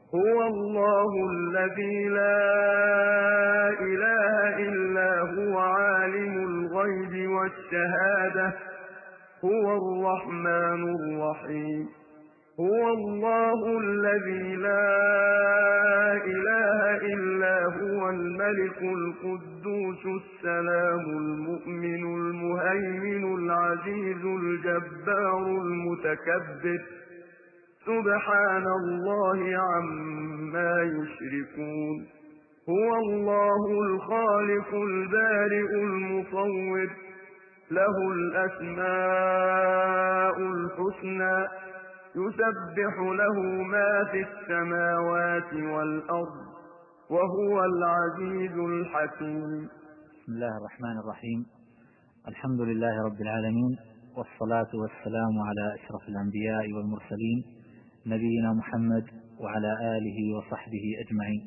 هو الله الذي لا إله إلا هو عالم الغيب والشهادة هو الرحمن الرحيم هو الله الذي لا إله إلا هو الملك القدوس السلام المؤمن المهيمن العزيز الجبار المتكبر سبحان الله عما يشركون هو الله الخالق البارئ المصور له الأسماء الحسنى يسبح له ما في السماوات والأرض وهو العزيز الحكيم. بسم الله الرحمن الرحيم. الحمد لله رب العالمين، والصلاة والسلام على أشرف الأنبياء والمرسلين نبينا محمد وعلى آله وصحبه أجمعين.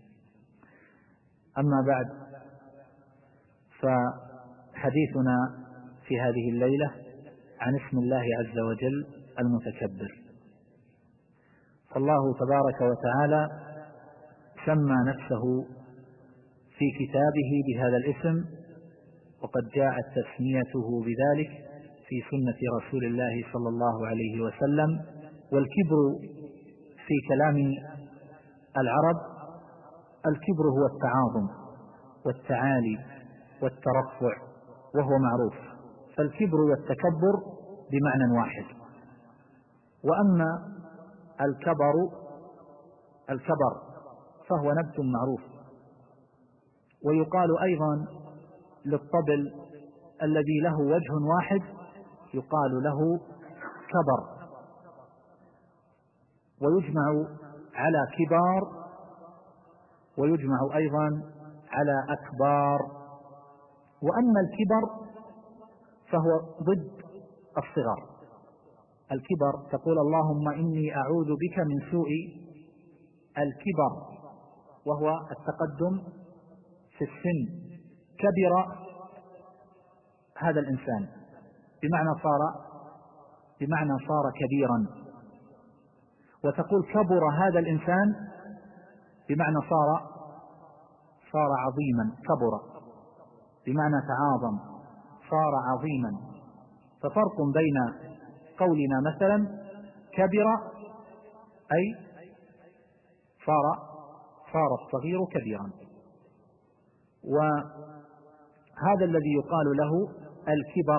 أما بعد، فحديثنا في هذه الليلة عن اسم الله عز وجل المتكبر. فالله تبارك وتعالى سمى نفسه في كتابه بهذا الاسم، وقد جاءت تسميته بذلك في سنة رسول الله صلى الله عليه وسلم. والكبر في كلام العرب، الكبر هو التعاظم والتعالي والترفع، وهو معروف. فالكبر والتكبر بمعنى واحد. وأما الكبر فهو نبت معروف. ويقال أيضا للطبل الذي له وجه واحد يقال له كبر. ويجمع على كبار، ويجمع أيضا على أكبار. وأما الكبر فهو ضد الصغر. الكبر تقول اللهم إني أعوذ بك من سوء الكبر، وهو التقدم في السن. كبر هذا الإنسان بمعنى صار كبيرا. وتقول كبر هذا الإنسان بمعنى صار عظيما. كبر بمعنى تعاظم، صار عظيما. ففرق بين قولنا مثلا كبر أي صار الصغير كبيرا، وهذا الذي يقال له الكبر.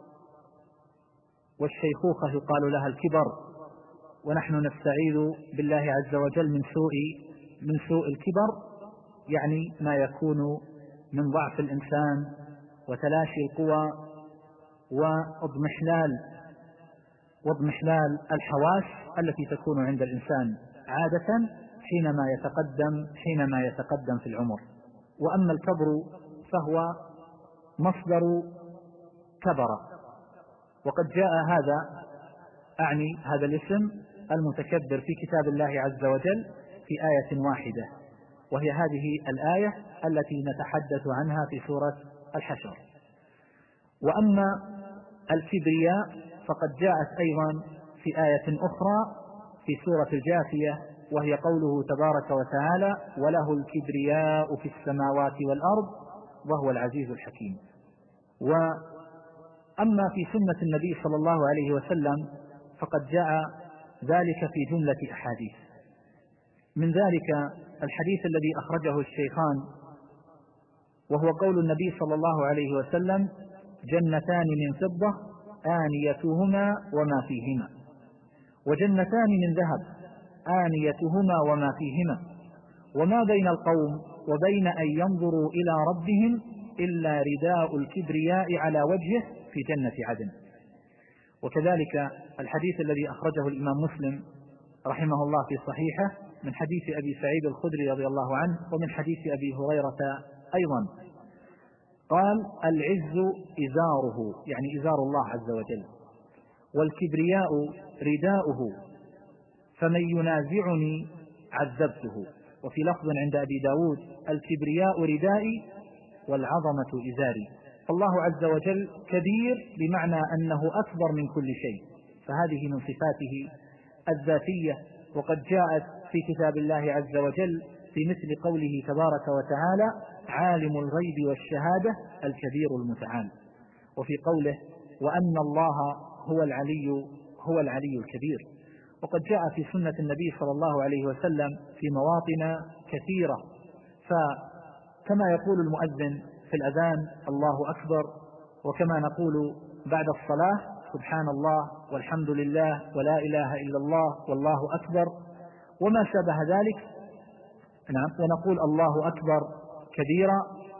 والشيخوخة يقال لها الكبر. ونحن نستعيذ بالله عز وجل من سوء الكبر، يعني ما يكون من ضعف الإنسان وتلاشي القوى واضمحلال الحواس التي تكون عند الإنسان عادة حينما يتقدم في العمر. وأما الكبر فهو مصدر كبر. وقد جاء هذا الاسم المتكبر في كتاب الله عز وجل في آية واحدة، وهي هذه الآية التي نتحدث عنها في سورة الحشر. وأما الكبرياء فقد جاءت أيضا في آية أخرى في سورة الجاثية، وهي قوله تبارك وتعالى وله الكبرياء في السماوات والأرض وهو العزيز الحكيم. وأما في سنة النبي صلى الله عليه وسلم فقد جاء ذلك في جملة أحاديث. من ذلك الحديث الذي أخرجه الشيخان، وهو قول النبي صلى الله عليه وسلم جنتان من فضة آنيتهما وما فيهما، وجنتان من ذهب آنيتهما وما فيهما، وما بين القوم وبين أن ينظروا إلى ربهم إلا رداء الكبرياء على وجهه في جنة عدن. وكذلك الحديث الذي أخرجه الإمام مسلم رحمه الله في صحيحه من حديث أبي سعيد الخدري رضي الله عنه، ومن حديث أبي هريرة أيضا، قال العز إزاره، يعني إزار الله عز وجل، والكبرياء رداؤه، فمن ينازعني عذبته. وفي لفظ عند أبي داود الكبرياء ردائي والعظمة إزاري. الله عز وجل كبير بمعنى أنه أكبر من كل شيء، فهذه من صفاته الذاتية. وقد جاءت في كتاب الله عز وجل في مثل قوله تبارك وتعالى: عالم الغيب والشهادة الكبير المتعال، وفي قوله: وأن الله هو العلي الكبير. وقد جاء في سنة النبي صلى الله عليه وسلم في مواطن كثيرة، فكما يقول المؤذن في الأذان: الله أكبر، وكما نقول بعد الصلاة: سبحان الله والحمد لله ولا إله إلا الله والله أكبر، وما شابه ذلك. ونقول الله أكبر كبيرا.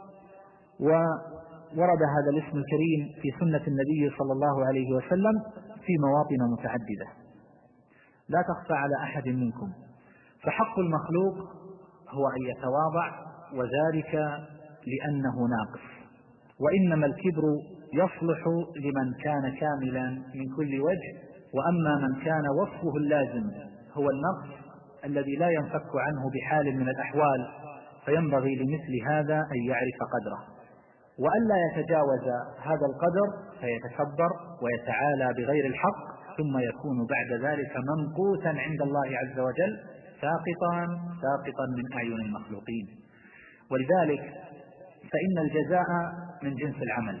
وورد هذا الاسم الكريم في سنة النبي صلى الله عليه وسلم في مواطن متعددة لا تخفى على أحد منكم. فحق المخلوق هو أن يتواضع، وذلك لأنه ناقص، وإنما الكبر يصلح لمن كان كاملا من كل وجه، وأما من كان وصفه اللازم هو النقص الذي لا ينفك عنه بحال من الأحوال، فينبغي لمثل هذا أن يعرف قدره، وألا يتجاوز هذا القدر فيتكبر ويتعالى بغير الحق، ثم يكون بعد ذلك منقوتا عند الله عز وجل، ساقطا من أعين المخلوقين. ولذلك فإن الجزاء من جنس العمل،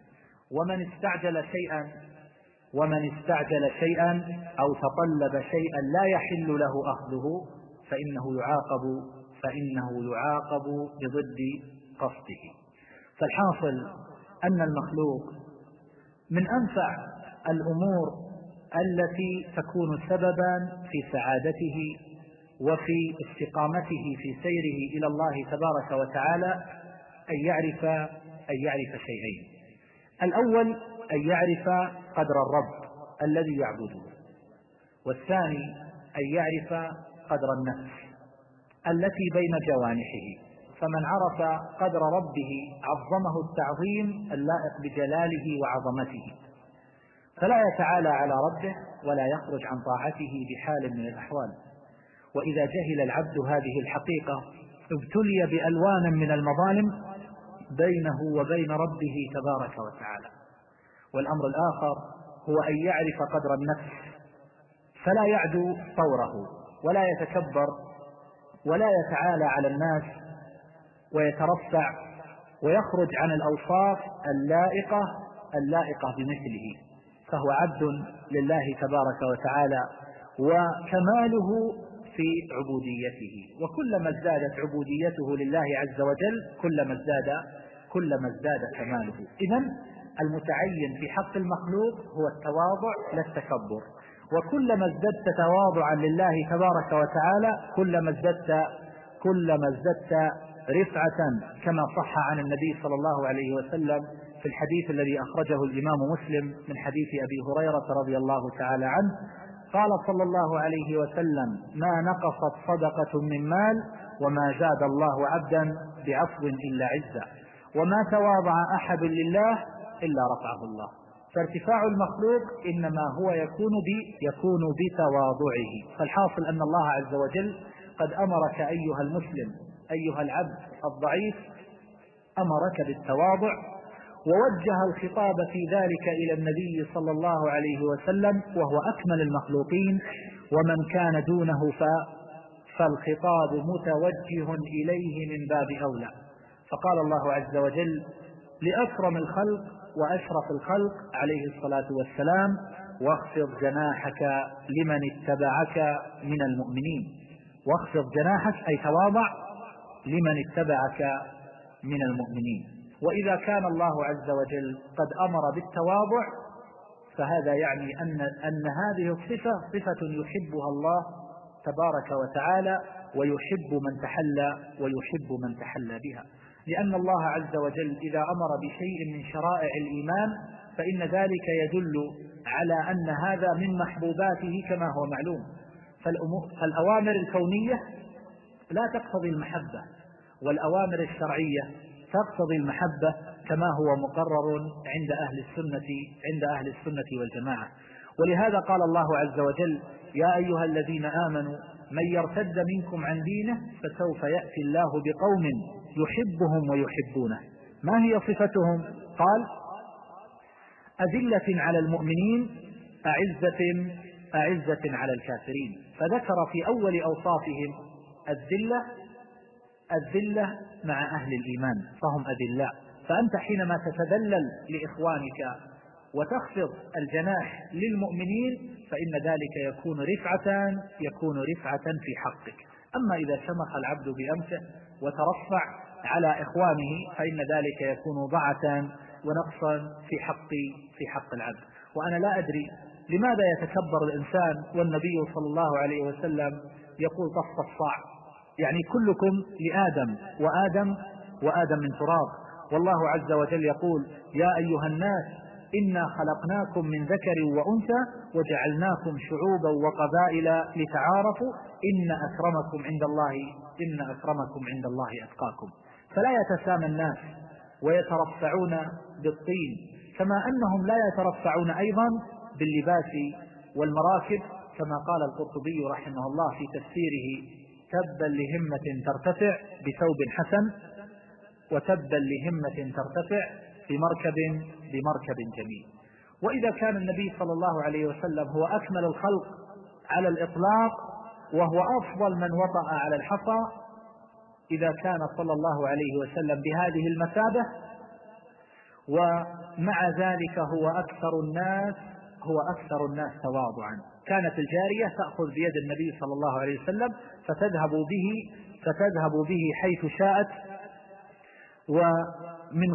ومن استعجل شيئا أو تطلب شيئا لا يحل له أخذه فإنه يعاقب بضد قصده. فالحاصل أن المخلوق من أنفع الأمور التي تكون سببا في سعادته وفي استقامته في سيره إلى الله تبارك وتعالى أن يعرف شيئين: الأول أن يعرف قدر الرب الذي يعبده، والثاني أن يعرف قدر النفس التي بين جوانحه. فمن عرف قدر ربه عظمه التعظيم اللائق بجلاله وعظمته، فلا يتعالى على ربه ولا يخرج عن طاعته بحال من الأحوال. وإذا جهل العبد هذه الحقيقة ابتلي بألوان من المظالم بينه وبين ربه تبارك وتعالى. والأمر الآخر هو أن يعرف قدر النفس، فلا يعدو طوره ولا يتكبر ولا يتعالى على الناس ويترفع ويخرج عن الأوصاف اللائقة بمثله، فهو عبد لله تبارك وتعالى، وكماله في عبوديته. وكلما ازدادت عبوديته لله عز وجل كلما ازداد كماله. إذن المتعين في حق المخلوق هو التواضع لا التكبر، وكلما ازددت تواضعا لله تبارك وتعالى كلما ازددت رفعة، كما صح عن النبي صلى الله عليه وسلم في الحديث الذي أخرجه الإمام مسلم من حديث أبي هريرة رضي الله تعالى عنه، قال صلى الله عليه وسلم: ما نقصت صدقة من مال وما زاد الله عبدا بعفو إلا عزا، وما تواضع أحد لله إلا رفعه الله. فارتفاع المخلوق إنما هو يكون بتواضعه. فالحاصل أن الله عز وجل قد أمرك أيها المسلم، أيها العبد الضعيف، أمرك بالتواضع، ووجه الخطاب في ذلك إلى النبي صلى الله عليه وسلم وهو أكمل المخلوقين، ومن كان دونه فالخطاب متوجه إليه من باب أولى. فقال الله عز وجل لأكرم الخلق وأشرف الخلق عليه الصلاة والسلام: واخفض جناحك لمن اتبعك من المؤمنين. واخفض جناحك أي تواضع لمن اتبعك من المؤمنين. وإذا كان الله عز وجل قد أمر بالتواضع، فهذا يعني أن هذه الصفة صفة يحبها الله تبارك وتعالى، ويحب من تحلى بها، لأن الله عز وجل إذا أمر بشيء من شرائع الإيمان فإن ذلك يدل على أن هذا من محبوباته كما هو معلوم. فالأوامر الكونية لا تقتضي المحبة، والأوامر الشرعية تقتضي المحبة كما هو مقرر عند أهل السنة والجماعة. ولهذا قال الله عز وجل: يا أيها الذين آمنوا من يرتد منكم عن دينه فسوف يأتي الله بقوم يحبهم ويحبونه. ما هي صفتهم؟ قال: أذلة على المؤمنين أعزة على الكافرين. فذكر في أول أوصافهم الذلة مع أهل الإيمان فهم أذلاء. فأنت حينما تتذلل لإخوانك وتخفض الجناح للمؤمنين فإن ذلك يكون رفعة في حقك. أما إذا شمخ العبد بأمسه وترفع على إخوانه فإن ذلك يكون ضعة ونقصا في حق العبد. وأنا لا أدري لماذا يتكبر الإنسان والنبي صلى الله عليه وسلم يقول طف الصاع، يعني كلكم لآدم وآدم من تراب، والله عز وجل يقول يا أيها الناس إنا خلقناكم من ذكر وأنثى وجعلناكم شعوبا وقبائل لتعارفوا إن أكرمكم عند الله أتقاكم. فلا يتسامى الناس ويترفعون بالطين، كما أنهم لا يترفعون أيضا باللباس والمراكب، كما قال القرطبي رحمه الله في تفسيره تبا لهمة ترتفع بثوب حسن وتبا لهمة ترتفع بمركب جميل. وإذا كان النبي صلى الله عليه وسلم هو أكمل الخلق على الإطلاق وهو أفضل من وطأ على الحصى، إذا كان صلى الله عليه وسلم بهذه المثابة ومع ذلك هو أكثر الناس تواضعا، كانت الجارية تأخذ بيد النبي صلى الله عليه وسلم فتذهب به حيث شاءت ومن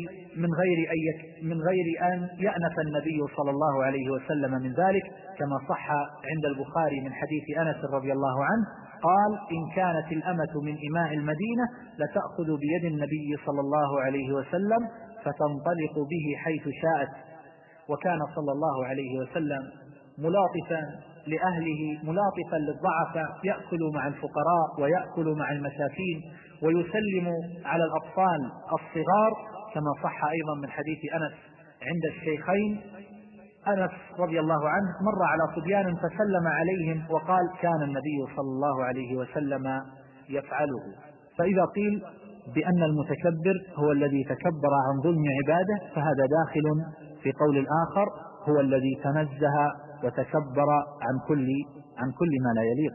غير أن يأنف النبي صلى الله عليه وسلم من ذلك، كما صح عند البخاري من حديث أنس رضي الله عنه قال إن كانت الأمة من إماء المدينة لتأخذ بيد النبي صلى الله عليه وسلم فتنطلق به حيث شاءت. وكان صلى الله عليه وسلم ملاطفا لأهله ملاطفا للضعفاء، يأكل مع الفقراء ويأكل مع المساكين ويسلم على الأطفال الصغار، كما صح أيضا من حديث أنس عند الشيخين. أنس رضي الله عنه مر على صبيان فسلم عليهم وقال كان النبي صلى الله عليه وسلم يفعله. فإذا قيل بأن المتكبر هو الذي تكبر عن ظلم عباده فهذا داخل في قول الآخر هو الذي تنزه وتكبر عن كل ما لا يليق.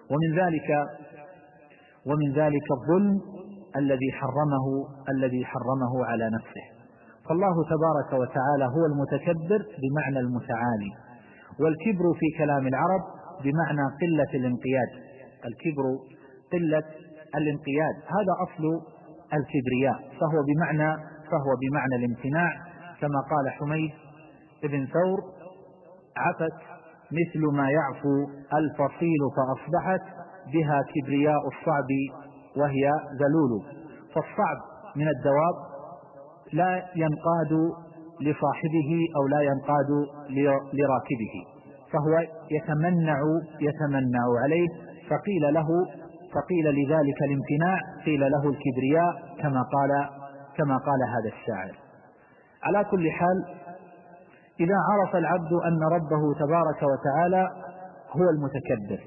ومن ذلك الظلم الذي حرمه على نفسه. فالله تبارك وتعالى هو المتكبر بمعنى المتعالي، والكبر في كلام العرب بمعنى قلة الانقياد. الكبر قلة الانقياد، هذا أصل الكبرياء، فهو بمعنى الامتناع، كما قال حميد بن ثور عفت مثل ما يعفو الفصيل فأصبحت بها كبرياء الصعب وهي ذلول. فالصعب من الدواب لا ينقاد لصاحبه أو لا ينقاد لراكبه، فهو يتمنع عليه، فقيل لذلك الامتناع قيل له الكبرياء كما قال هذا الشاعر. على كل حال إذا عرف العبد أن ربه تبارك وتعالى هو المتكبر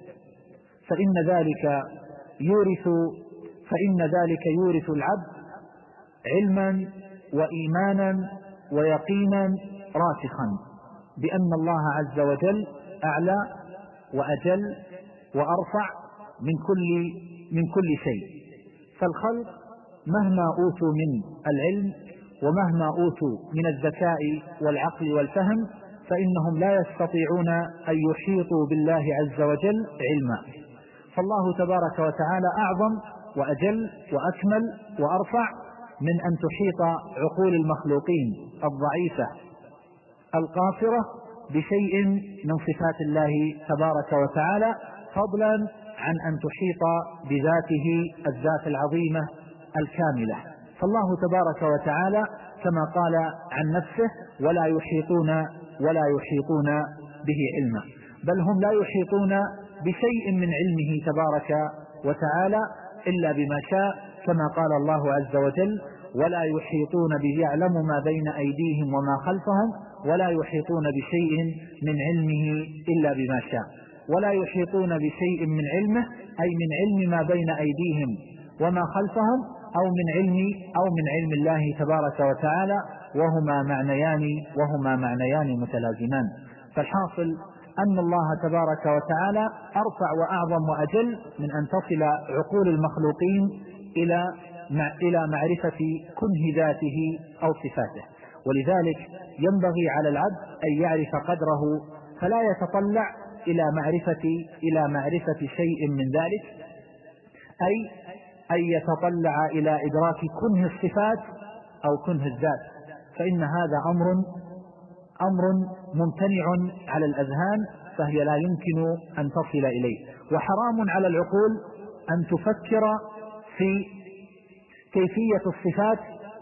فإن ذلك يورث العبد علما وإيمانا ويقينا راسخا بأن الله عز وجل أعلى وأجل وأرفع من كل شيء. فالخلق مهما أوتوا من العلم ومهما أوتوا من الذكاء والعقل والفهم فإنهم لا يستطيعون أن يحيطوا بالله عز وجل علما. فالله تبارك وتعالى أعظم وأجل وأكمل وأرفع من أن تحيط عقول المخلوقين الضعيفة القاصرة بشيء من صفات الله تبارك وتعالى، فضلا عن أن تحيط بذاته الذات العظيمة الكاملة. فالله تبارك وتعالى كما قال عن نفسه ولا يحيطون به علما، بل هم لا يحيطون بشيء من علمه تبارك وتعالى إلا بما شاء، كما قال الله عز وجل ولا يحيطون به يعلم ما بين أيديهم وما خلفهم ولا يحيطون بشيء من علمه إلا بما شاء. ولا يحيطون بشيء من علمه أي من علم ما بين أيديهم وما خلفهم أو من علم الله تبارك وتعالى، وهما معنيان متلازمان. فالحاصل أن الله تبارك وتعالى أرفع وأعظم وأجل من أن تصل عقول المخلوقين إلى معرفة كنه ذاته أو صفاته. ولذلك ينبغي على العبد أن يعرف قدره فلا يتطلع إلى معرفة شيء من ذلك، أي أن يتطلع إلى إدراك كنه الصفات أو كنه الذات، فإن هذا أمر ممتنع على الأذهان، فهي لا يمكن أن تصل إليه، وحرام على العقول أن تفكر في كيفية الصفات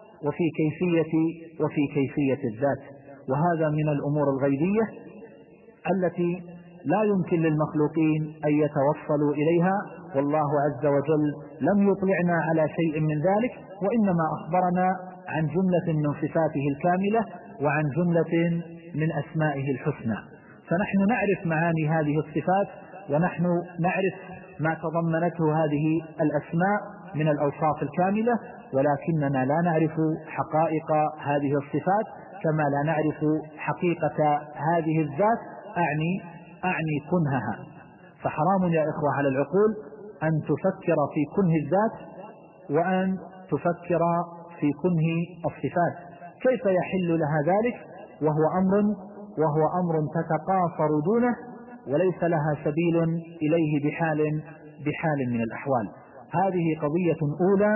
وفي كيفية الذات، وهذا من الأمور الغيبية التي لا يمكن للمخلوقين أن يتوصلوا إليها، والله عز وجل لم يطلعنا على شيء من ذلك، وإنما أخبرنا عن جملة من صفاته الكاملة وعن جملة من أسمائه الحسنى، فنحن نعرف معاني هذه الصفات، ونحن نعرف ما تضمنته هذه الأسماء من الأوصاف الكاملة، ولكننا لا نعرف حقائق هذه الصفات كما لا نعرف حقيقة هذه الذات، أعني كنهها. فحرام يا إخوة على العقول أن تفكر في كنه الذات وأن تفكر في كنه الصفات، كيف يحل لها ذلك وهو أمر تتقاصر دونه وليس لها سبيل إليه بحال من الأحوال. هذه قضية أولى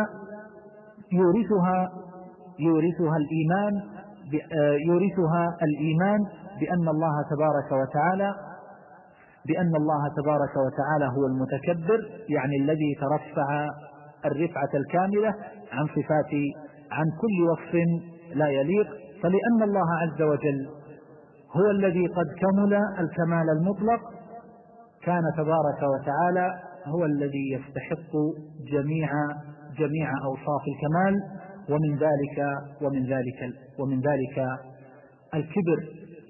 يورثها الإيمان بأن الله تبارك وتعالى هو المتكبر، يعني الذي ترفع الرفعة الكاملة عن كل وصف لا يليق، فلأن الله عز وجل هو الذي قد كمل الكمال المطلق، كان تبارك وتعالى هو الذي يستحق جميع أوصاف الكمال، ومن ذلك الكبر.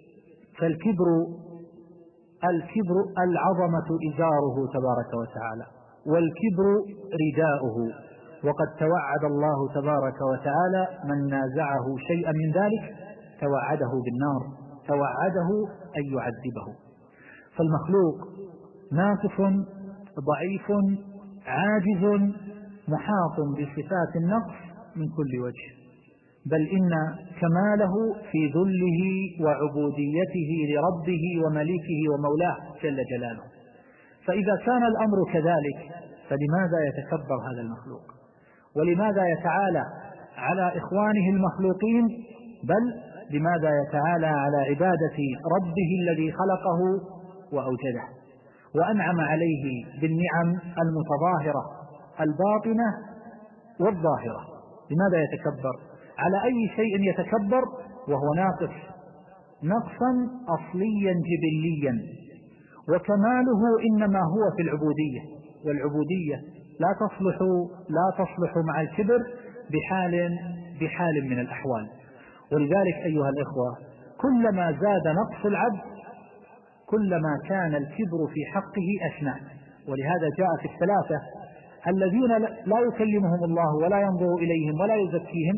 فالكبر العظمة إزاره تبارك وتعالى، والكبر رداؤه، وقد توعد الله تبارك وتعالى من نازعه شيئا من ذلك توعده بالنار، توعده أن يعذبه. فالمخلوق ناقص ضعيف عاجز محاط بصفات النقص من كل وجه، بل إن كماله في ذله وعبوديته لربه ومليكه ومولاه جل جلاله. فإذا كان الأمر كذلك فلماذا يتكبر هذا المخلوق؟ ولماذا يتعالى على إخوانه المخلوقين؟ بل لماذا يتعالى على عبادة ربه الذي خلقه وأوجده وأنعم عليه بالنعم المتظاهرة الباطنة والظاهرة؟ لماذا يتكبر؟ على أي شيء يتكبر وهو ناقص نقصا أصليا جبليا، وكماله إنما هو في العبودية، والعبودية لا تصلح مع الكبر بحال من الأحوال. ولذلك أيها الإخوة كلما زاد نقص العبد كلما كان الكبر في حقه أشنع. ولهذا جاء في الثلاثة الذين لا يكلمهم الله ولا ينظر إليهم ولا يزكيهم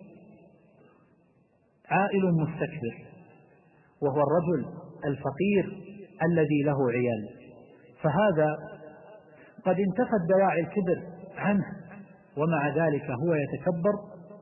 عائل مستكبر، وهو الرجل الفقير الذي له عيال، فهذا قد انتفت دواعي الكبر عنه ومع ذلك هو يتكبر،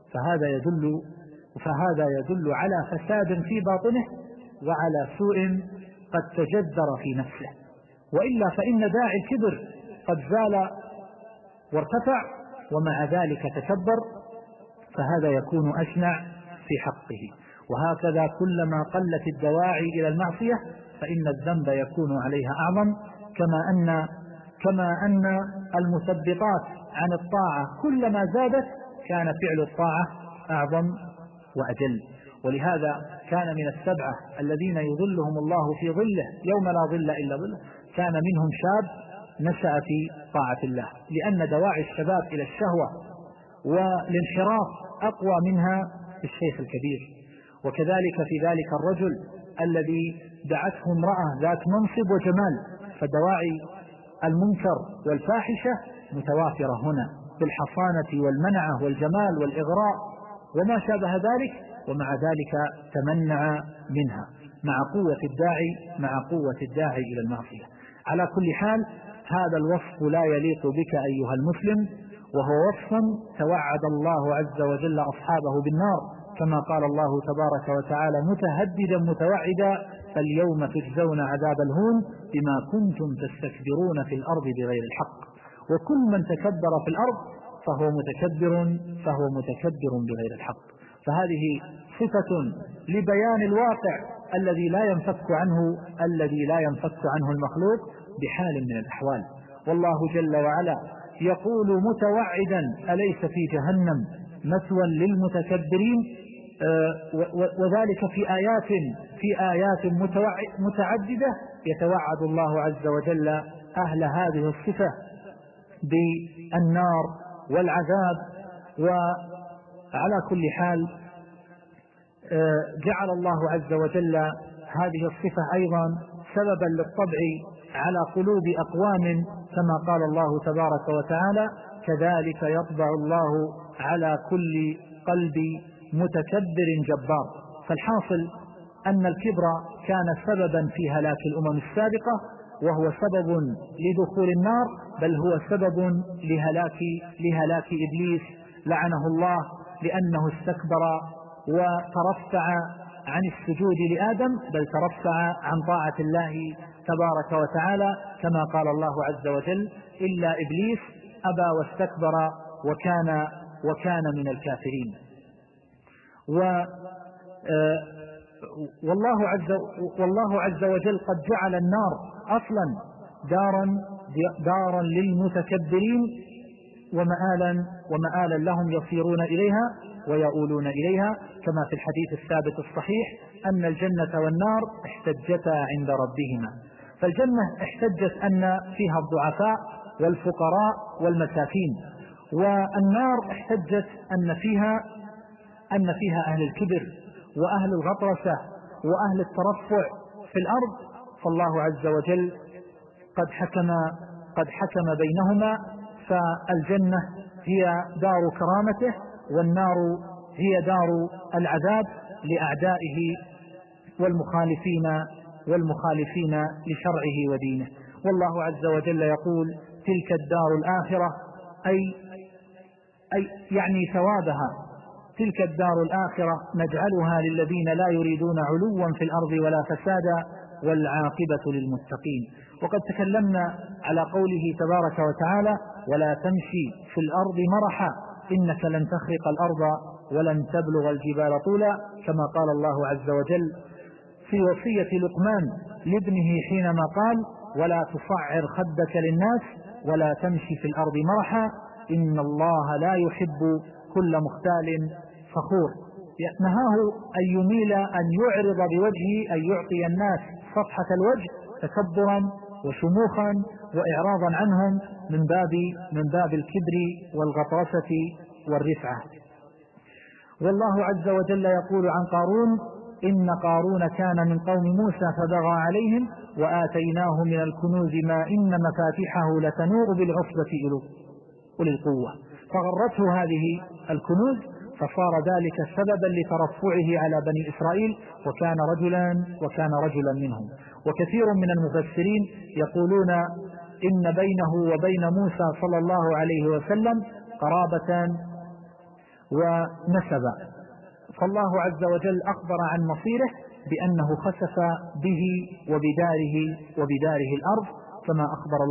فهذا يدل على فساد في باطنه وعلى سوء قد تجذر في نفسه، وإلا فإن داعي الكبر قد زال وارتفع ومع ذلك تكبر، فهذا يكون أشنع في حقه. وهكذا كلما قلت الدواعي إلى المعصية فإن الذنب يكون عليها أعظم، كما أن المثبطات عن الطاعة كلما زادت كان فعل الطاعة أعظم وأجل. ولهذا كان من السبعة الذين يظلهم الله في ظله يوم لا ظل إلا ظله كان منهم شاب نشأ في طاعة الله، لأن دواعي الشباب إلى الشهوة والانحراف أقوى منها الشيخ الكبير. وكذلك في ذلك الرجل الذي دعته امرأة ذات منصب وجمال، فدواعي المنكر والفاحشة متوافرة هنا بالحصانة والمنعة والجمال والإغراء وما شابه ذلك، ومع ذلك تمنع منها. مع قوة الداعي إلى المعصية. على كل حال هذا الوصف لا يليق بك أيها المسلم، وهو وصف توعد الله عز وجل أصحابه بالنار، كما قال الله تبارك وتعالى متهددا متوعدا: فاليوم تجزون عذاب الهون بما كنتم تستكبرون في الأرض بغير الحق. وكل من تكبر في الأرض فهو متكبر بغير الحق. فهذه صفة لبيان الواقع الذي لا ينفك عنه المخلوق بحال من الأحوال. والله جل وعلا يقول متوعدا: أليس في جهنم مثوى للمتكبرين؟ وذلك في آيات متعددة يتوعد الله عز وجل أهل هذه الصفة بالنار والعذاب. وعلى كل حال جعل الله عز وجل هذه الصفة أيضا سببا للطبع على قلوب أقوام، كما قال الله تبارك وتعالى: كذلك يطبع الله على كل قلب متكبر جبار. فالحاصل أن الكبر كان سببا في هلاك الأمم السابقة، وهو سبب لدخول النار، بل هو سبب لهلاك إبليس لعنه الله، لأنه استكبر وترفع عن السجود لآدم، بل ترفع عن طاعة الله تبارك وتعالى، كما قال الله عز وجل: إلا إبليس أبى واستكبر وكان من الكافرين. والله عز وجل قد جعل النار أصلا دارا للمتكبرين ومآلا لهم يصيرون إليها ويؤولون إليها، كما في الحديث الثابت الصحيح أن الجنة والنار احتجتا عند ربهما. فالجنة احتجت أن فيها الضعفاء والفقراء والمساكين، والنار احتجت أن فيها أهل الكبر وأهل الغطرسة وأهل الترفع في الأرض. فالله عز وجل قد حكم بينهما، فالجنة هي دار كرامته، والنار هي دار العذاب لأعدائه والمخالفين لشرعه ودينه. والله عز وجل يقول: تلك الدار الآخرة، أي يعني ثوابها، تلك الدار الآخرة نجعلها للذين لا يريدون علوا في الأرض ولا فسادا والعاقبة للمتقين. وقد تكلمنا على قوله تبارك وتعالى: ولا تمشي في الأرض مرحا إنك لن تخرق الأرض ولن تبلغ الجبال طولا، كما قال الله عز وجل في وصية لقمان لابنه حينما قال: ولا تصعر خدك للناس ولا تمشي في الأرض مرحا إن الله لا يحب كل مختال فخور. نهاه أن يميل، أن يعرض بوجهه، أن يعطي الناس صفحة الوجه تكبرا وشموخا وإعراضا عنهم من باب الكبر والغطرسة والرفعة. والله عز وجل يقول عن قارون: إن قارون كان من قوم موسى فبغى عليهم وآتيناه من الكنوز ما إن مفاتحه لتنوء بالعصبة أولي القوة، فغرته هذه الكنوز فصار ذلك سببا لترفعه على بني إسرائيل، وكان رجلا منهم. وكثير من المفسرين يقولون إن بينه وبين موسى صلى الله عليه وسلم قرابة ونسبا. فالله عز وجل أخبر عن مصيره بأنه خسف به وبداره الأرض، كما أخبر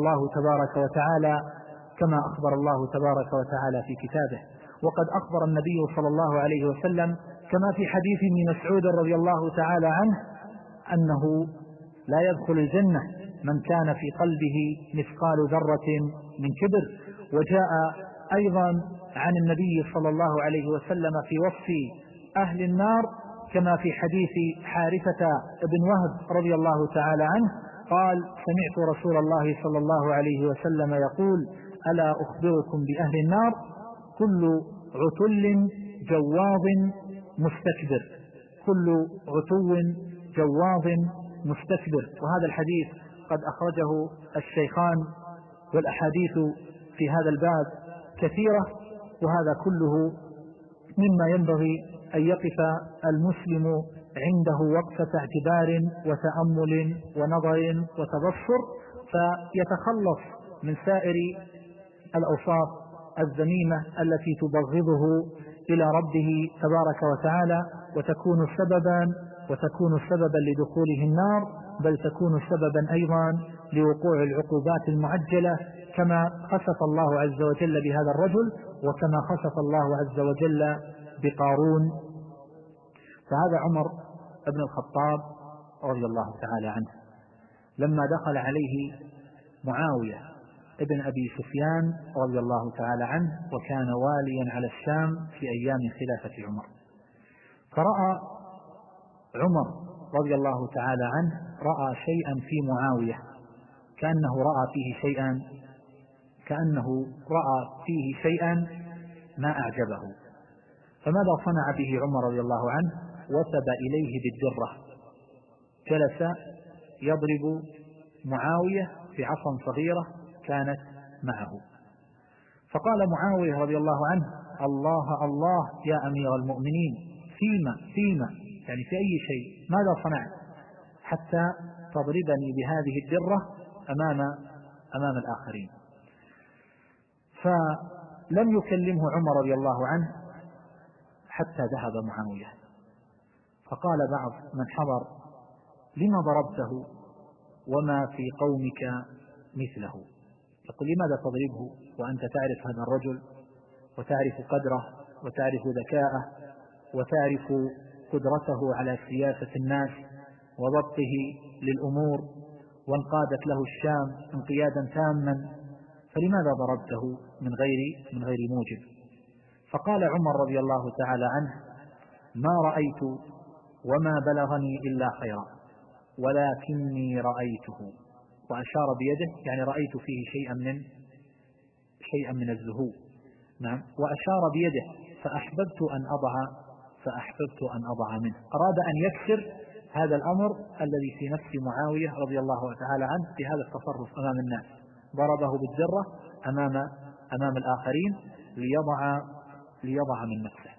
الله تبارك وتعالى في كتابه. وقد أخبر النبي صلى الله عليه وسلم كما في حديث ابن مسعود رضي الله تعالى عنه أنه لا يدخل الجنة من كان في قلبه مثقال ذرة من كبر. وجاء أيضا عن النبي صلى الله عليه وسلم في وصف أهل النار كما في حديث حارثة بن وهب رضي الله تعالى عنه قال: سمعت رسول الله صلى الله عليه وسلم يقول: ألا أخبركم بأهل النار؟ كل عتل جواظ مستكبر، كل عتو جواظ مستكبر. وهذا الحديث قد أخرجه الشيخان، والأحاديث في هذا الباب كثيرة، وهذا كله مما ينبغي أن يقف المسلم عنده وقفة اعتبار وتأمل ونظر وتبصر، فيتخلص من سائر الأوصاف الذميمة التي تبغضه إلى ربه تبارك وتعالى، وتكون سببا لدخوله النار، بل تكون سببا أيضا لوقوع العقوبات المعجلة، كما خسف الله عز وجل بهذا الرجل، وكما خسف الله عز وجل بقارون. فهذا عمر بن الخطاب رضي الله تعالى عنه لما دخل عليه معاوية ابن أبي سفيان رضي الله تعالى عنه، وكان واليا على الشام في أيام خلافة عمر، فرأى عمر رضي الله تعالى عنه رأى شيئا في معاوية كأنه رأى فيه شيئا ما أعجبه، فماذا صنع به عمر رضي الله عنه؟ وثب إليه بالدرة، جلس يضرب معاوية بعصا صغيرة كانت معه. فقال معاوية رضي الله عنه: الله الله يا أمير المؤمنين، فيما يعني في أي شيء، ماذا صنعت حتى تضربني بهذه الدرة أمام الآخرين؟ فلم يكلمه عمر رضي الله عنه حتى ذهب معاوية، فقال بعض من حضر: لما ضربته وما في قومك مثله؟ يقول: لماذا تضربه وأنت تعرف هذا الرجل وتعرف قدره وتعرف ذكاءه وتعرف قدرته على سياسة الناس وضبطه للأمور، وانقادت له الشام انقيادا تاما، فلماذا ضربته من غير موجب؟ فقال عمر رضي الله تعالى عنه: ما رأيت وما بلغني إلا خيرا، ولكني رأيته، وأشار بيده يعني رأيت فيه شيئا من الزهو، نعم، وأشار بيده فأحببت أن أضع منه. أراد أن يكسر هذا الأمر الذي في نفس معاوية رضي الله تعالى عنه في هذا التصرف أمام الناس، ضربه بالجرة أمام الآخرين ليضع من نفسه.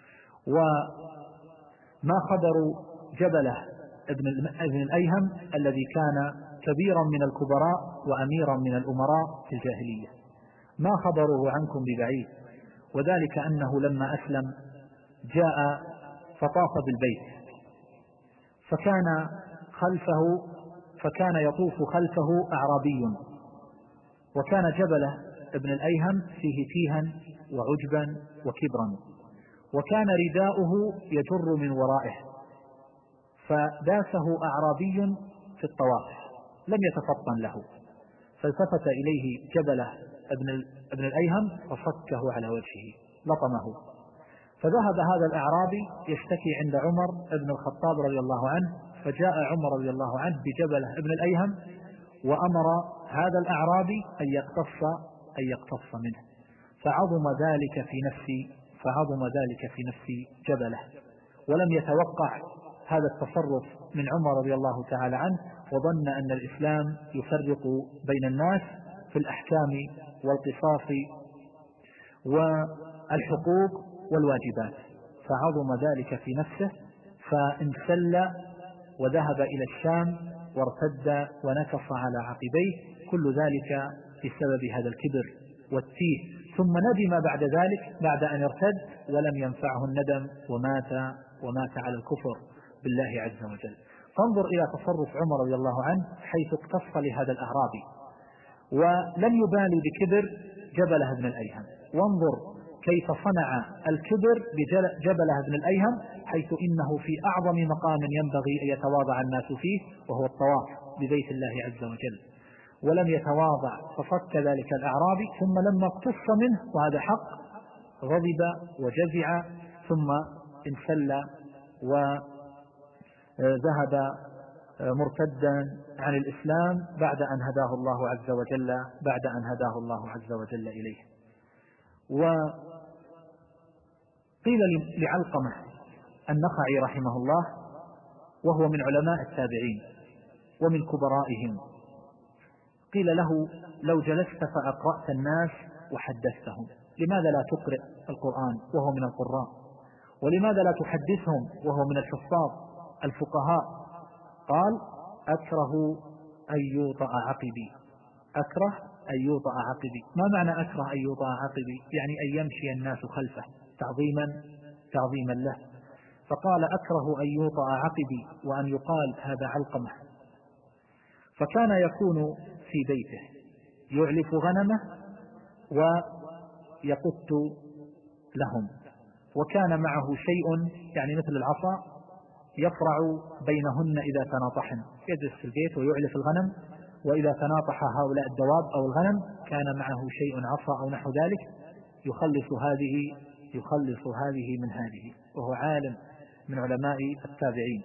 وما خبر جبلة ابن الأيهم الذي كان كبيرا من الكبراء وأميرا من الأمراء في الجاهلية، ما خبره عنكم ببعيد، وذلك أنه لما أسلم جاء فطاف بالبيت، فكان يطوف خلفه أعرابي، وكان جبلة ابن الأيهم فيه تيها وعجبا وكبرا، وكان رداؤه يجر من ورائه، فداسه أعرابي في الطواف لم يتفطن له، فالتفت إليه جبلة ابن الأيهم فصكه على وجهه لطمه، فذهب هذا الأعرابي يشتكي عند عمر بن الخطاب رضي الله عنه، فجاء عمر رضي الله عنه بجبلة ابن الأيهم وأمر هذا الأعرابي أن يقتص منه، فعظم ذلك في نفس جبلة، ولم يتوقع هذا التصرف من عمر رضي الله تعالى عنه، وظن أن الإسلام يفرق بين الناس في الأحكام والقصاص والحقوق والواجبات، فعظم ذلك في نفسه فانسل وذهب إلى الشام وارتد ونكص على عقبيه، كل ذلك بسبب هذا الكبر والتيه، ثم ندم بعد ذلك بعد أن ارتد ولم ينفعه الندم ومات على الكفر بالله عز وجل. فانظر إلى تصرف عمر رضي الله عنه حيث اقتص لهذا الأعرابي ولم يبالي بكبر جبلة بن الأيهم، وانظر كيف صنع الكبر بجبلة بن الأيهم حيث إنه في أعظم مقام ينبغي أن يتواضع الناس فيه وهو الطواف ببيت الله عز وجل، ولم يتواضع فصك ذلك الأعرابي، ثم لما اقتص منه وهذا حق غضب وجزع ثم انسل وذهب مرتدا عن الإسلام بعد أن هداه الله عز وجل إليه. وقيل لعلقمة النخعي رحمه الله وهو من علماء التابعين ومن كبرائهم، قيل له: لو جلست فأقرأت الناس وحدثتهم، لماذا لا تقرأ القرآن وهو من القراء؟ ولماذا لا تحدثهم وهو من الحفاظ؟ الفقهاء قال أكره أن يوطأ عقبي. أكره أن يوطأ عقبي. ما معنى أكره أن يوطأ عقبي؟ يعني أن يمشي الناس خلفه تعظيما له. فقال أكره أن يوطأ عقبي وأن يقال هذا علقمة. فكان يكون في بيته يعلف غنمه ويقت لهم، وكان معه شيء يعني مثل العصا يفرع بينهن إذا تناطحن، يجلس في البيت ويعلف الغنم، وإذا تناطح هؤلاء الدواب أو الغنم كان معه شيء عصا أو نحو ذلك يخلص هذه من هذه، وهو عالم من علماء التابعين.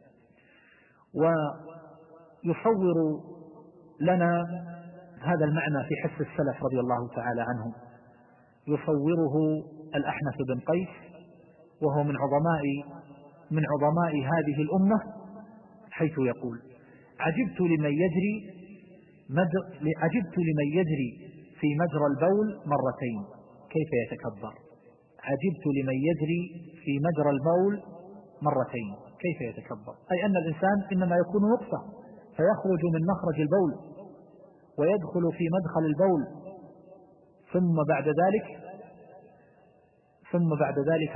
ويصور لنا هذا المعنى في حس السلف رضي الله تعالى عنهم، يصوره الأحنف بن قيس وهو من عظماء هذه الأمة، حيث يقول عجبت لمن يجري في مجرى البول مرتين كيف يتكبر. عجبت لمن يجري في مجرى البول مرتين كيف يتكبر، أي أن الإنسان إنما يكون نطفة فيخرج من مخرج البول ويدخل في مدخل البول، ثم بعد ذلك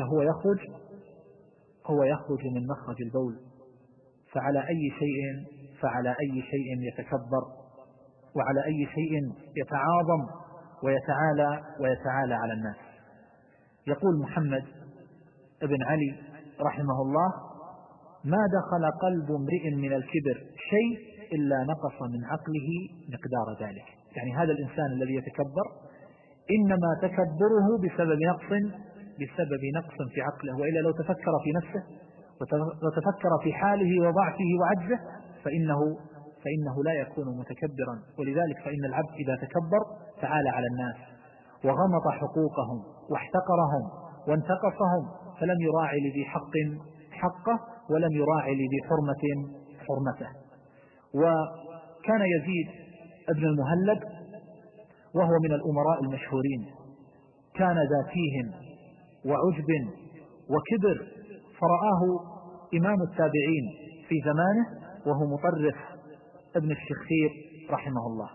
هو يخرج من مخرج البول، فعلى أي شيء يتكبر، وعلى أي شيء يتعاظم ويتعالى على الناس. يقول محمد ابن علي رحمه الله ما دخل قلب امرئ من الكبر شيء إلا نقص من عقله مقدار ذلك. يعني هذا الإنسان الذي يتكبر إنما تكبره بسبب نقص في عقله، وإلا لو تفكر في نفسه وتفكر في حاله وضعفه وعجزه فإنه لا يكون متكبرا. ولذلك فإن العبد إذا تكبر تعالى على الناس وغمط حقوقهم واحتقرهم وانتقصهم، فلم يراعي لذي حق حقه ولم يراعي لذي حرمته. وكان يزيد ابن المهلب وهو من الأمراء المشهورين، كان ذا فيهم وعجب وكبر، فرآه إمام التابعين في زمانه وهو مطرف ابن الشخير رحمه الله،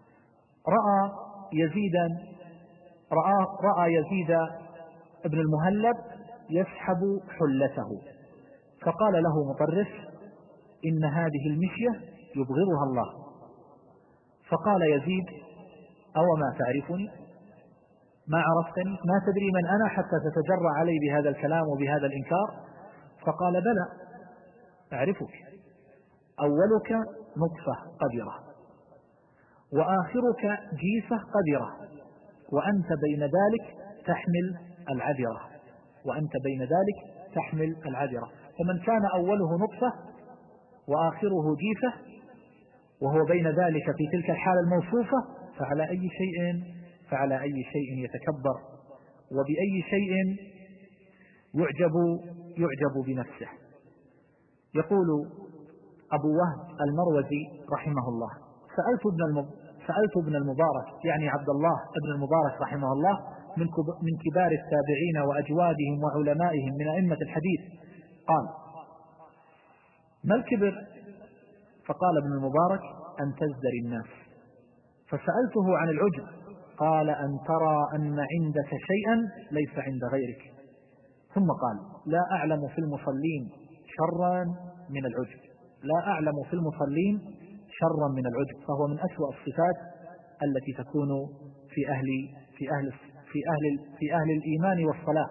رأى يزيد ابن المهلب يسحب حلته، فقال له مطرف إن هذه المشية يبغضها الله. فقال يزيد أو ما تعرفني، ما عرفتني، ما تدري من أنا حتى تتجرأ علي بهذا الكلام وبهذا الإنكار؟ فقال بلى أعرفك، أولك نطفة قذرة وآخرك جيفة قذرة وأنت بين ذلك تحمل العذرة. فمن كان أوله نطفة وآخره جيفة وهو بين ذلك في تلك الحالة الموصوفة فعلى أي شيء يتكبر، وبأي شيء يعجب بنفسه. يقول أبو وهب المروزي رحمه الله سألت ابن المبارك يعني عبد الله ابن المبارك رحمه الله من كبار التابعين وأجوادهم وعلمائهم من أئمة الحديث، قال ما الكبر؟ فقال ابن المبارك أن تزدري الناس. فسألته عن العجب قال أن ترى أن عندك شيئا ليس عند غيرك. ثم قال لا أعلم في المصلين شرا من العجب، فهو من أسوأ الصفات التي تكون في أهل الإيمان والصلاة.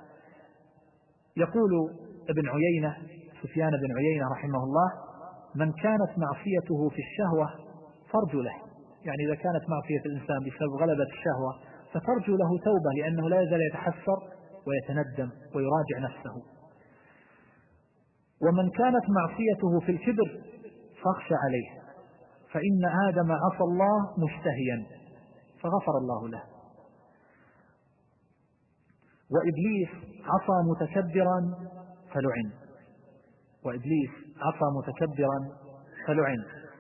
يقول سفيان بن عيينة رحمه الله من كانت معصيته في الشهوة فرج له، يعني إذا كانت معصية الإنسان بسبب غلبة الشهوة فترجو له توبة، لأنه لا يزال يتحسر ويتندم ويراجع نفسه. ومن كانت معصيته في الكبر فاخشى عليه، فإن آدم عصى الله مشتهيا فغفر الله له، وإبليس عصى متكبرا فلعن.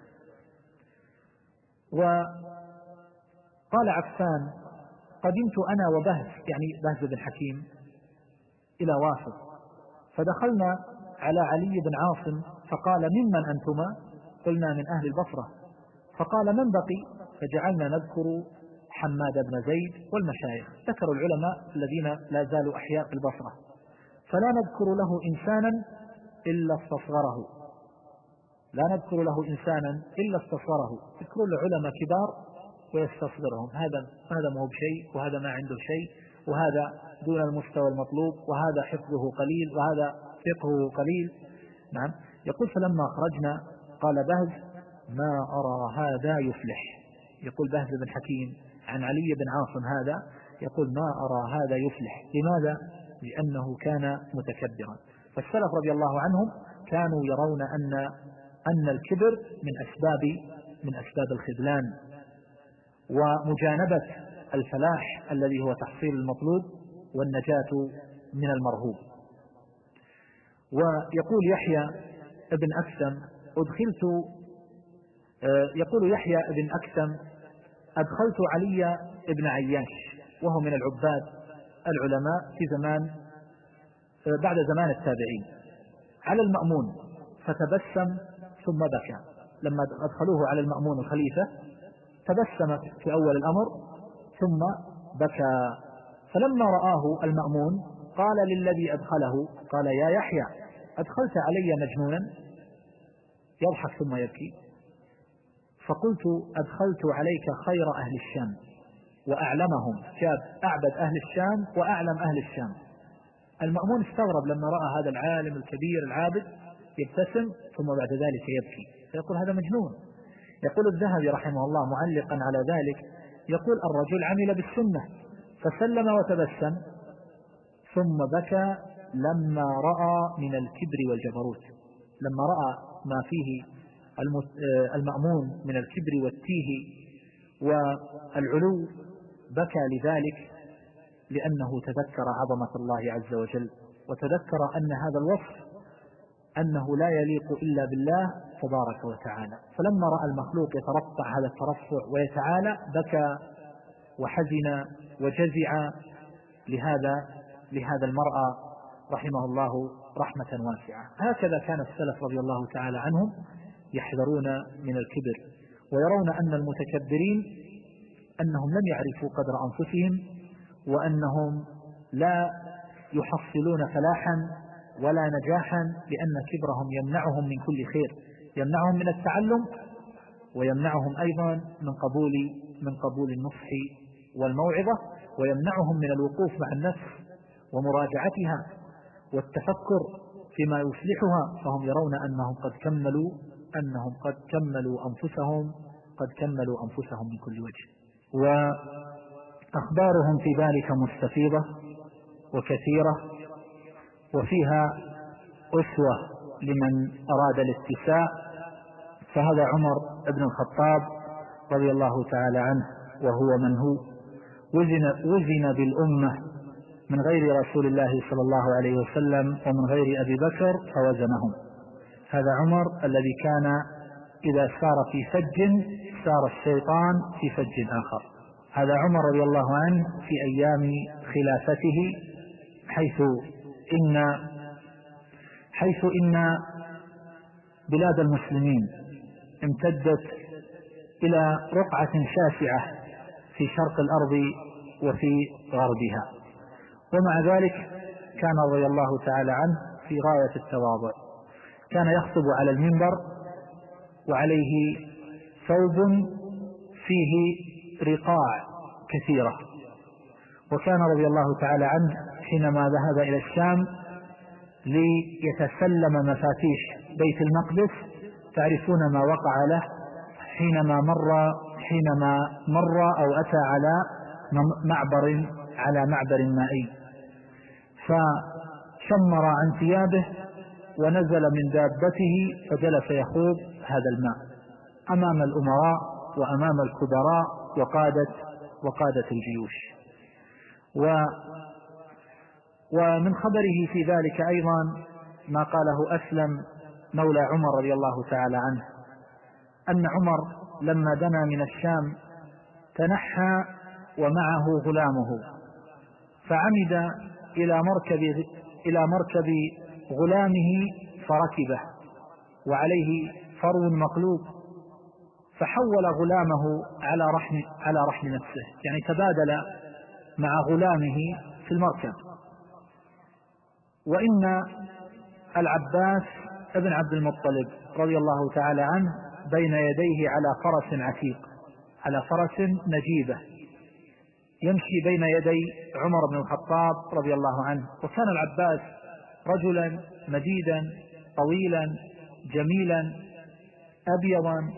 وقال عفان قدمت أنا وبهز يعني بهز بن حكيم إلى واسط، فدخلنا على علي بن عاصم فقال: ممن أنتما؟ قلنا: من أهل البصرة. فقال: من بقي؟ فجعلنا نذكر حماد بن زيد والمشايخ. ذكروا العلماء الذين لا زالوا أحياء في البصرة، فلا نذكر له إنسانا إلا استصغره، لا نذكر له إنسانا إلا استصغره. يذكرون العلماء كبار ويستصغرهم، هذا ما هو بشيء، وهذا ما عنده شيء، وهذا دون المستوى المطلوب، وهذا حفظه قليل، وهذا فقهه قليل. نعم. يقول: فلما خرجنا قال بهز: ما أرى هذا يفلح. يقول بهز بن حكيم عن علي بن عاصم هذا، يقول: ما أرى هذا يفلح. لماذا؟ لأنه كان متكبرا. فالسلف رضي الله عنهم كانوا يرون أن الكبر من أسباب الخذلان ومجانبة الفلاح الذي هو تحصيل المطلوب والنجاة من المرهوب. ويقول يحيى بن أكثم: يقول يحيى بن أكثم: أدخلت علي بن عياش وهو من العباد العلماء في بعد زمان التابعين على المأمون، فتبسم ثم بكى. لما أدخلوه على المأمون الخليفة تبسم في أول الأمر ثم بكى. فلما رآه المأمون قال للذي أدخله: قال: يا يحيى، أدخلت علي مجنونا؟ يضحك ثم يبكي. فقلت: أدخلت عليك خير أهل الشام وأعلمهم. جاب أعبد أهل الشام وأعلم أهل الشام. المأمون استغرب لما رأى هذا العالم الكبير العابد يبتسم ثم بعد ذلك يبكي، فيقول: هذا مجنون. يقول الذهبي رحمه الله معلقا على ذلك: يقول: الرجل عمل بالسنة فسلم وتبسم ثم بكى لما رأى من الكبر والجبروت، لما رأى ما فيه المأمون من الكبر والتيه والعلو بكى لذلك، لأنه تذكر عظمة الله عز وجل، وتذكر أن هذا الوصف أنه لا يليق إلا بالله تبارك وتعالى. فلما رأى المخلوق يترفع هذا الترفع ويتعالى بكى وحزن وجزع لهذا المرأة رحمه الله رحمة واسعة. هكذا كان السلف رضي الله تعالى عنهم يحذرون من الكبر، ويرون أن المتكبرين أنهم لم يعرفوا قدر أنفسهم، وأنهم لا يحصلون فلاحا ولا نجاحا، لأن كبرهم يمنعهم من كل خير، يمنعهم من التعلم، ويمنعهم أيضا من قبول النصح والموعظة، ويمنعهم من الوقوف مع النفس ومراجعتها والتفكر فيما يصلحها. فهم يرون أنهم قد كملوا أنفسهم من كل وجه. وأخبارهم في ذلك مستفيضة وكثيرة، وفيها أسوة لمن أراد الاتساع. فهذا عمر بن الخطاب رضي الله تعالى عنه، وهو من هو وزن بالأمة من غير رسول الله صلى الله عليه وسلم ومن غير أبي بكر فوزنهم. هذا عمر الذي كان إذا سار في فج سار الشيطان في فج آخر. هذا عمر رضي الله عنه في أيام خلافته، حيث إن بلاد المسلمين امتدت إلى رقعة شاسعة في شرق الأرض وفي غربها، ومع ذلك كان رضي الله تعالى عنه في غاية التواضع. كان يخطب على المنبر وعليه ثوب فيه رقاع كثيرة، وكان رضي الله تعالى عنه حينما ذهب إلى الشام ليتسلم مفاتيح بيت المقدس تعرفون ما وقع له حينما مر أو أتى على معبر مائي، فشمر عن ثيابه ونزل من دابته فجلس يخوض هذا الماء أمام الأمراء وأمام الكبراء وقادة الجيوش. ومن خبره في ذلك أيضا ما قاله أسلم مولى عمر رضي الله تعالى عنه، أن عمر لما دنا من الشام تنحى ومعه غلامه، فعمد إلى مركب غلامه فركبه وعليه فرو مقلوب، فحول غلامه على رحم نفسه، يعني تبادل مع غلامه في المركب. وإن العباس ابن عبد المطلب رضي الله تعالى عنه بين يديه على فرس عتيق، على فرس نجيبة، يمشي بين يدي عمر بن الخطاب رضي الله عنه. وكان العباس رجلا مديدا طويلا جميلا أبيضا،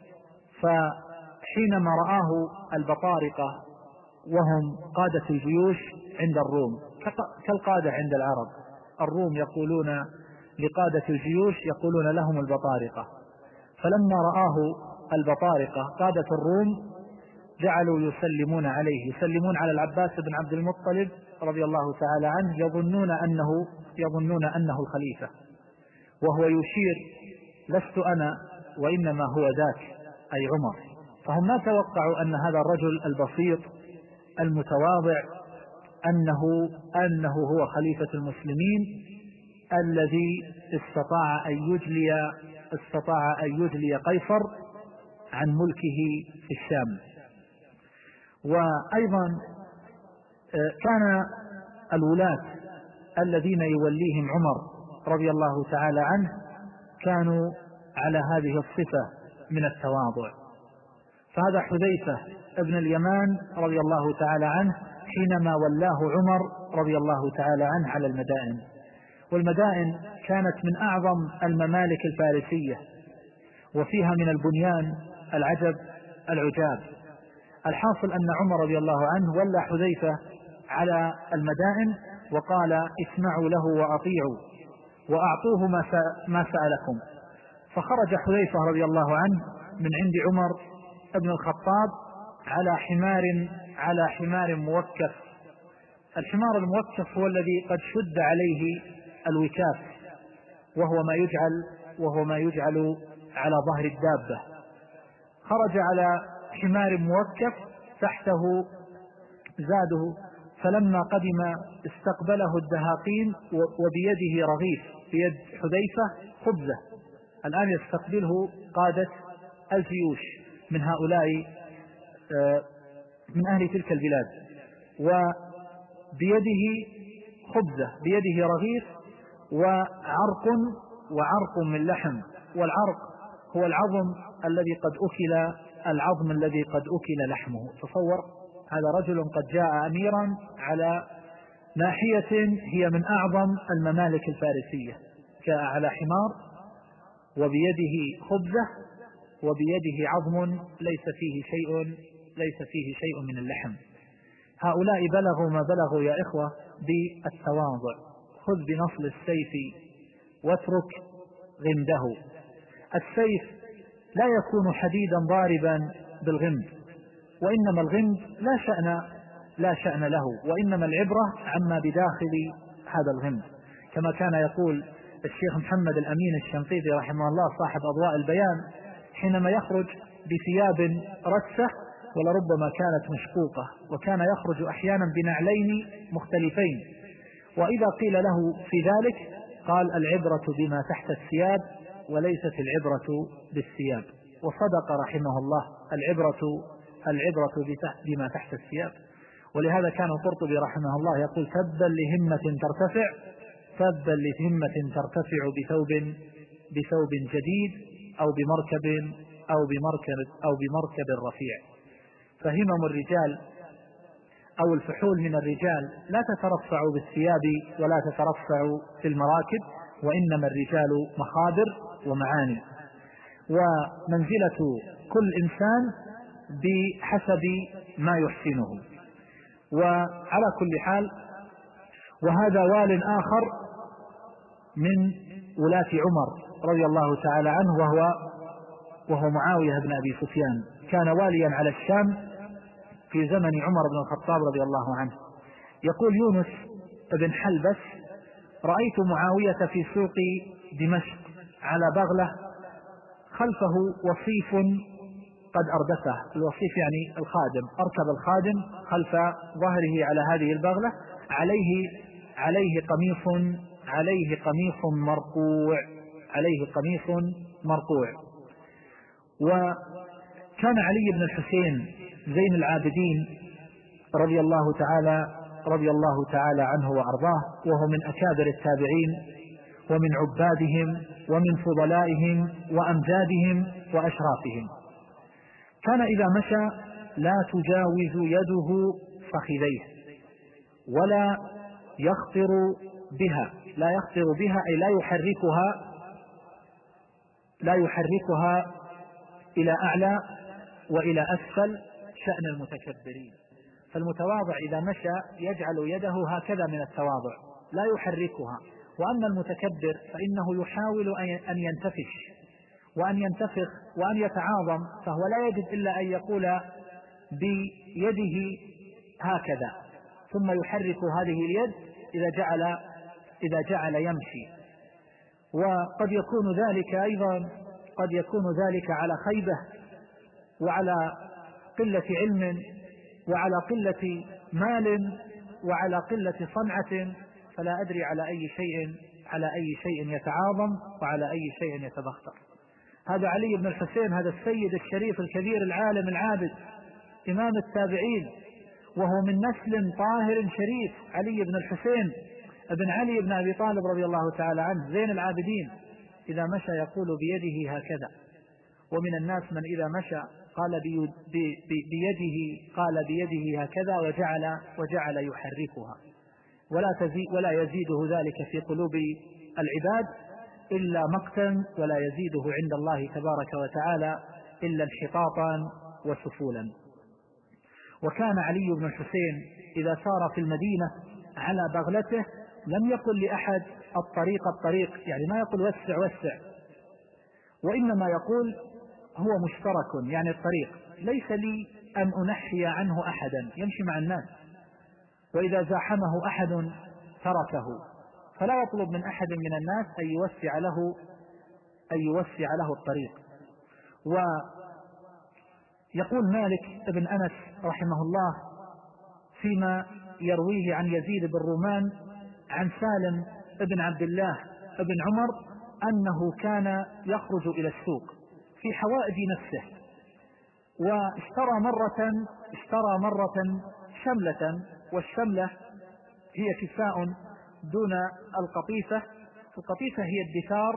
فحينما رآه البطارقة وهم قادة الجيوش عند الروم كالقادة عند العرب، الروم يقولون لقادة الجيوش يقولون لهم البطارقة، فلما رآه البطارقة قادة الروم جعلوا يسلمون عليه، يسلمون على العباس بن عبد المطلب رضي الله تعالى عنه، يظنون أنه الخليفة، وهو يشير لست أنا وإنما هو ذاك أي عمر. فهم ما توقعوا أن هذا الرجل البسيط المتواضع أنه هو خليفة المسلمين الذي استطاع أن يجلي قيصر عن ملكه في الشام. وأيضا كان الولاة الذين يوليهم عمر رضي الله تعالى عنه كانوا على هذه الصفة من التواضع. فهذا حذيفة ابن اليمان رضي الله تعالى عنه حينما ولاه عمر رضي الله تعالى عنه على المدائن، والمدائن كانت من أعظم الممالك الفارسية، وفيها من البنيان العجب العجاب. الحاصل أن عمر رضي الله عنه ولى حذيفة على المدائن وقال اسمعوا له وأطيعوا وأعطوه ما سألكم. فخرج حذيفة رضي الله عنه من عند عمر ابن الخطاب على حمار موكف. الحمار الموكف هو الذي قد شد عليه الوكاف، وهو ما يجعل على ظهر الدابة. خرج على حمار موكف تحته زاده، فلما قدم استقبله الدهاقين وبيده رغيف، بيد حذيفة خبزة. الآن يستقبله قادة الجيوش من هؤلاء من أهل تلك البلاد، وبيده خبزة، بيده رغيف وعرق من لحم. والعرق هو العظم الذي قد أكل لحمه. تصور هذا رجل قد جاء أميرا على ناحية هي من أعظم الممالك الفارسية، جاء على حمار وبيده خبزة وبيده عظم ليس فيه شيء من اللحم. هؤلاء بلغوا ما بلغوا يا إخوة بالتواضع. خذ بنصل السيف واترك غمده. السيف لا يكون حديدا ضاربا بالغمد، وإنما الغمد لا شأن له، وإنما العبرة عما بداخل هذا الغمد، كما كان يقول الشيخ محمد الأمين الشنقيطي رحمه الله صاحب أضواء البيان حينما يخرج بثياب رثة ولربما كانت مشقوقة، وكان يخرج أحيانا بنعلين مختلفين، وإذا قيل له في ذلك قال العبرة بما تحت الثياب وليست العبرة بالثياب. وصدق رحمه الله، العبرة بما تحت الثياب. ولهذا كان القرطبي رحمه الله يقول تبا لهمة ترتفع بثوب جديد أو بمركب رفيع. فهمم الرجال أو الفحول من الرجال لا تترفع بالثياب ولا تترفع في المراكب، وإنما الرجال مخابر ومعاني، ومنزلة كل إنسان بحسب ما يحسنه. وعلى كل حال، وهذا وال آخر من ولاة عمر رضي الله تعالى عنه وهو معاوية بن أبي سفيان، كان واليا على الشام في زمن عمر بن الخطاب رضي الله عنه. يقول يونس بن حلبس رأيت معاوية في سوق دمشق على بغلة خلفه وصيف قد أردفه. الوصيف يعني الخادم، أركب الخادم خلف ظهره على هذه البغلة، عليه قميص مرقوع، عليه قميص مرقوع. وكان علي بن الحسين زين العابدين رضي الله تعالى عنه وأرضاه، وهو من أكابر التابعين ومن عبادهم ومن فضلائهم وأمجادهم وأشرافهم. كان إذا مشى لا تجاوز يده فخذيه ولا يخطر بها أي لا يحركها إلى أعلى وإلى أسفل شأن المتكبرين. فالمتواضع إذا مشى يجعل يده هكذا من التواضع لا يحركها، وأما المتكبر فإنه يحاول أن ينتفش وأن ينتفخ وأن يتعاظم، فهو لا يجد إلا أن يقول بيده هكذا ثم يحرك هذه اليد إذا جعل يمشي. وقد يكون ذلك أيضا على خيبة وعلى قلة علم وعلى قلة مال وعلى قلة صنعة، فلا أدري على أي شيء يتعاظم وعلى أي شيء يتبختر. هذا علي بن الحسين، هذا السيد الشريف الكبير العالم العابد إمام التابعين، وهو من نسل طاهر شريف، علي بن الحسين ابن علي بن أبي طالب رضي الله تعالى عنه زين العابدين. إذا مشى يقول بيده هكذا، ومن الناس من إذا مشى قال بيده هكذا وجعل يحركها، ولا يزيده ذلك في قلوب العباد إلا مقتا، ولا يزيده عند الله تبارك وتعالى إلا انحطاطا وسفولا. وكان علي بن الحسين إذا سار في المدينة على بغلته لم يقل لأحد الطريق، يعني ما يقول وسع، وإنما يقول هو مشترك، يعني الطريق ليس لي أن أنحي عنه أحدا، يمشي مع الناس، وإذا زاحمه أحد تركه، فلا يطلب من أحد من الناس أن يوسع له الطريق. ويقول مالك ابن أنس رحمه الله فيما يرويه عن يزيد بن رومان عن سالم ابن عبد الله ابن عمر أنه كان يخرج إلى السوق في حوائج نفسه، واشترى مرة شملة، والشملة هي كساء دون القطيفة. القطيفة هي الدثار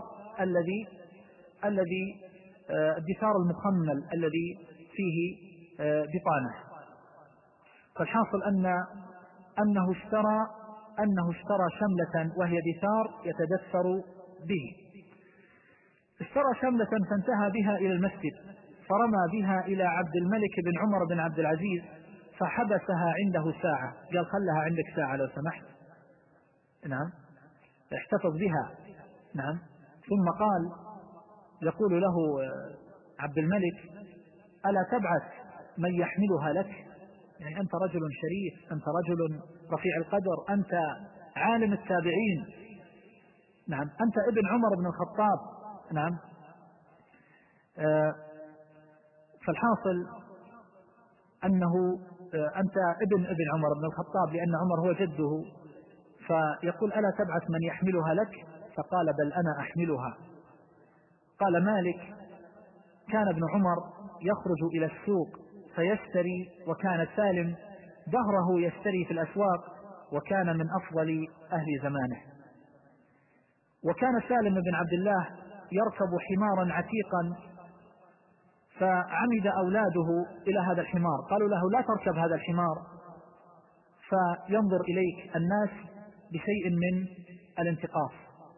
الدثار المخمل الذي فيه بطانة. فالحاصل أنه اشترى شملة وهي دثار يتدثر به. اشترى شملة فانتهى بها إلى المسجد، فرمى بها إلى عبد الملك بن عمر بن عبد العزيز، فحبسها عنده ساعة، قال خلها عندك ساعة لو سمحت، نعم احتفظ بها، نعم. ثم قال يقول له عبد الملك ألا تبعث من يحملها لك؟ يعني أنت رجل شريف، أنت رجل رفيع القدر، أنت عالم التابعين، نعم، أنت ابن عمر بن الخطاب، نعم. فالحاصل أنه أنت ابن عمر بن الخطاب لأن عمر هو جده، فيقول ألا تبعث من يحملها لك؟ فقال بل أنا أحملها. قال مالك كان ابن عمر يخرج إلى السوق فيشتري، وكان سالم دهره يشتري في الأسواق، وكان من أفضل أهل زمانه. وكان سالم بن عبد الله يركب حمارا عتيقا، فعمد أولاده إلى هذا الحمار، قالوا له لا تركب هذا الحمار فينظر إليك الناس بشيء من الانتقاص،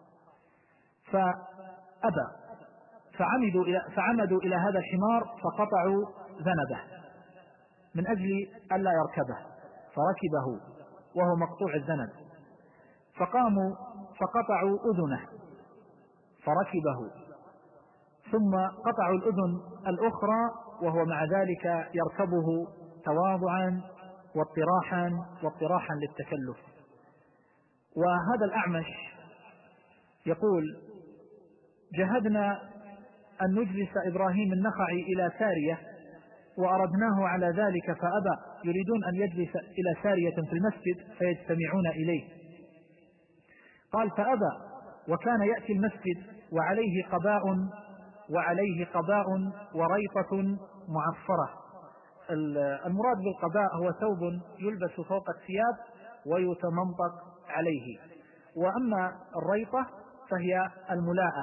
فأبى، فعمدوا إلى هذا الحمار فقطعوا ذنبه من أجل ألا يركبه، فركبه وهو مقطوع الذنب، فقاموا فقطعوا أذنه فركبه، ثم قطعوا الأذن الأخرى وهو مع ذلك يركبه تواضعا واطراحا للتكلف. وهذا الأعمش يقول جهدنا أن نجلس إبراهيم النخعي إلى سارية وأردناه على ذلك فأبى، يريدون أن يجلس إلى سارية في المسجد فيجتمعون إليه، قال فأبى، وكان يأتي المسجد وعليه قباء وريطة معصرة. المراد بالقباء هو ثوب يلبس فوق الثياب ويتمنطق عليه. وأما الريطة فهي الملاءة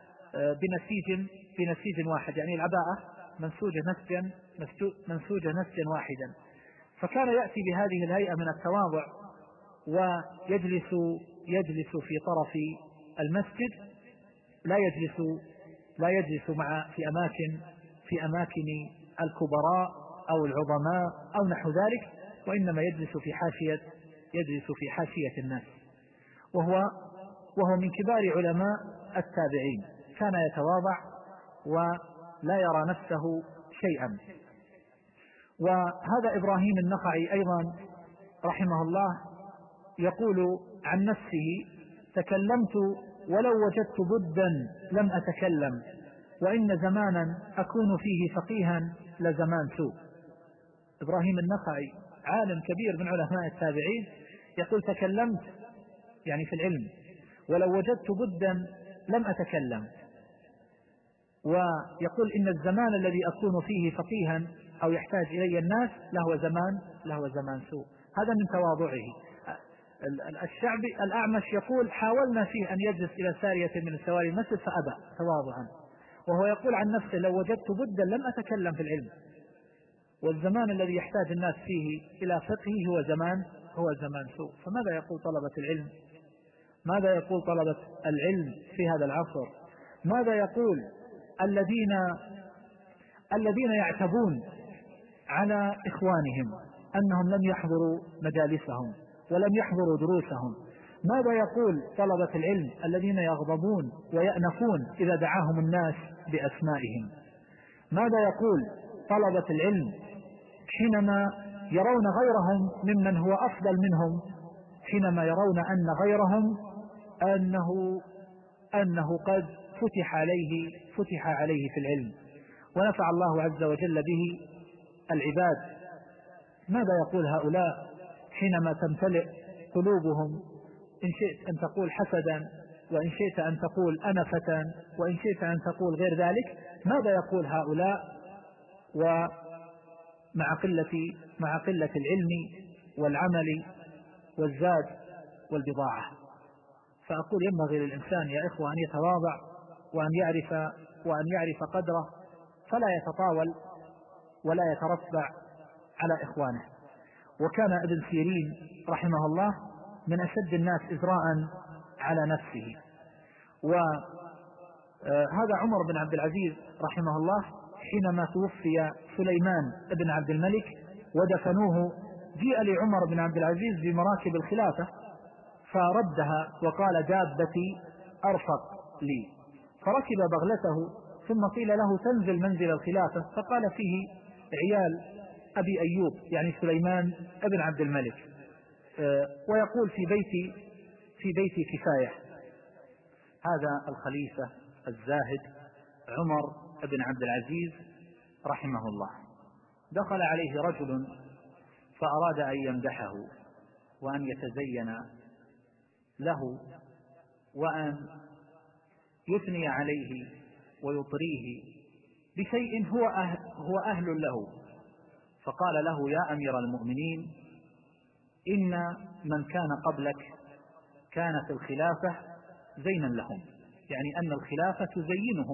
بنسيج واحد، يعني العباءة منسوجة نسجا واحدا. فكان يأتي بهذه الهيئة من التواضع ويجلس في طرف المسجد، لا يجلس في أماكن الكبراء أو العظماء أو نحو ذلك، وإنما يجلس في حاشية الناس. وهو من كبار علماء التابعين، كان يتواضع ولا يرى نفسه شيئا. وهذا إبراهيم النخعي أيضا رحمه الله يقول عن نفسه: تكلمت ولو وجدت بدا لم أتكلم، وإن زمانا أكون فيه فقيها لزمان سوء. إبراهيم النخعي عالم كبير من علماء التابعين يقول: تكلمت يعني في العلم، ولو وجدت بدا لم أتكلم، ويقول: إن الزمان الذي أكون فيه فقيها أو يحتاج إلي الناس له زمان سوء. هذا من تواضعه. الشعبي الأعمش يقول: حاولنا فيه أن يجلس إلى سارية من سواري المسجد فأبى تواضعا، وهو يقول عن نفسه: لو وجدت بدا لم أتكلم في العلم، والزمان الذي يحتاج الناس فيه إلى فقهه هو زمان سوء. فماذا يقول طلبة العلم؟ ماذا يقول طلبة العلم في هذا العصر؟ ماذا يقول الذين يعتبون على إخوانهم أنهم لم يحضروا مجالسهم ولم يحضروا دروسهم؟ ماذا يقول طلبة العلم الذين يغضبون ويأنفون إذا دعاهم الناس بأسمائهم؟ ماذا يقول طلبة العلم حينما يرون غيرهم ممن هو أفضل منهم، حينما يرون أن غيرهم أنه قد فتح عليه في العلم ونفع الله عز وجل به العباد؟ ماذا يقول هؤلاء حينما تمتلئ قلوبهم إن شئت أن تقول حسدا، وإن شئت أن تقول أنفة، وإن شئت أن تقول غير ذلك؟ ماذا يقول هؤلاء ومع قلة العلم والعمل والزاد والبضاعة؟ فأقول: ينبغي للإنسان يا إخوة أن يتواضع وأن يعرف قدره، فلا يتطاول ولا يترفع على إخوانه. وكان ابن سيرين رحمه الله من أشد الناس إجراء على نفسه. وهذا عمر بن عبد العزيز رحمه الله حينما توفي سليمان بن عبد الملك ودفنوه، جيء لعمر بن عبد العزيز بمراكب الخلافة فردها وقال: دابتي أرفق لي. فركب بغلته ثم قيل له: تنزل منزل الخلافة، فقال: فيه عيال أبي أيوب يعني سليمان بن عبد الملك، ويقول: في بيتي كفاية. هذا الخليفة الزاهد عمر بن عبد العزيز رحمه الله. دخل عليه رجل فأراد أن يمدحه وأن يتزين له وأن يثني عليه ويطريه بشيء هو أهل له، فقال له: يا أمير المؤمنين، إن من كان قبلك كانت الخلافة زينا لهم، يعني أن الخلافة تزينهم،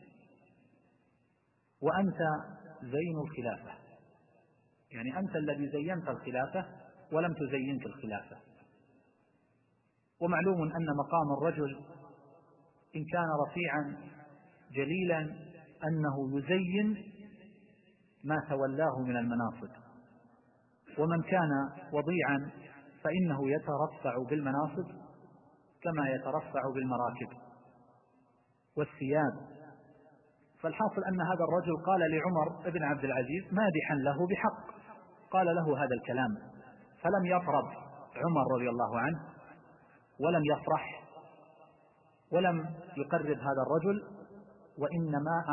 وأنت زين الخلافة، يعني أنت الذي زينت الخلافة ولم تزينك الخلافة. ومعلوم أن مقام الرجل إن كان رفيعا جليلا أنه يزين ما تولاه من المناصب، ومن كان وضيعا فإنه يترفع بالمناصب كما يترفع بالمراكب والثياب. فالحاصل أن هذا الرجل قال لعمر بن عبد العزيز مادحا له بحق، قال له هذا الكلام، فلم يطرب عمر رضي الله عنه ولم يفرح ولم يقرب هذا الرجل، وإنما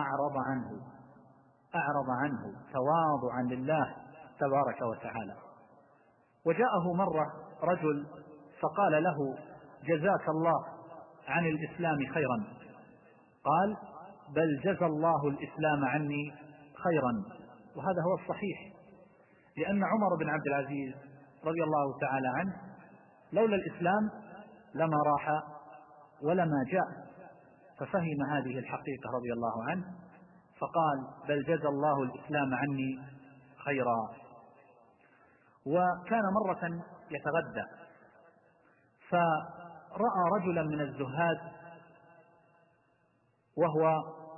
أعرض عنه تواضعا لله تبارك وتعالى. وجاءه مرة رجل فقال له: جزاك الله عن الإسلام خيرا، قال بل جزى الله الإسلام عني خيرا. وهذا هو الصحيح، لأن عمر بن عبد العزيز رضي الله تعالى عنه لولا الإسلام لما راح ولما جاء، ففهم هذه الحقيقة رضي الله عنه فقال بل جزى الله الإسلام عني خيرا. وكان مرة يتغدى فرأى رجلا من الزهاد وهو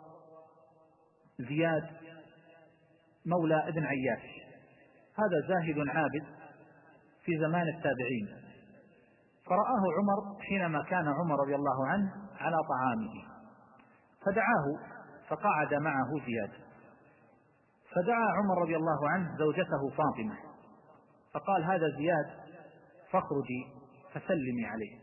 زياد مولى ابن عياش، هذا زاهد عابد في زمان التابعين، فرآه عمر حينما كان عمر رضي الله عنه على طعامه فدعاه فقعد معه زياد، فدعا عمر رضي الله عنه زوجته فاطمة فقال هذا زياد فاخرجي فسلمي عليه،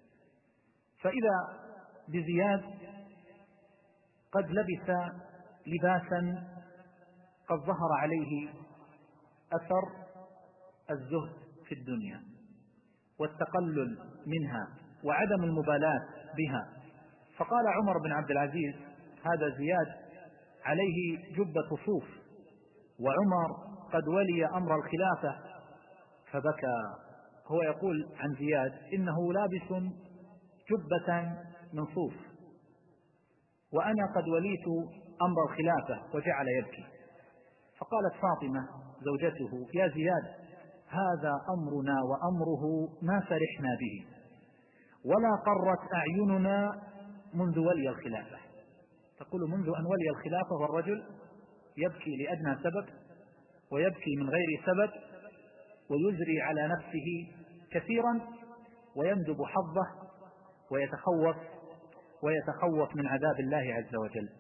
فإذا بزياد قد لبس لباسا قد ظهر عليه أثر الزهد في الدنيا والتقلل منها وعدم المبالاة بها، فقال عمر بن عبد العزيز هذا زياد عليه جبة صوف وعمر قد ولي أمر الخلافة، فبكى. هو يقول عن زياد إنه لابس جبة من صوف وأنا قد وليت أمر الخلافة، وجعل يبكي. فقالت فاطمة زوجته يا زياد هذا أمرنا وأمره ما فرحنا به ولا قرت أعيننا منذ ولي الخلافة. تقول منذ أن ولي الخلافة والرجل يبكي لأدنى سبب ويبكي من غير سبب ويجري على نفسه كثيرا ويندب حظه ويتخوف من عذاب الله عز وجل.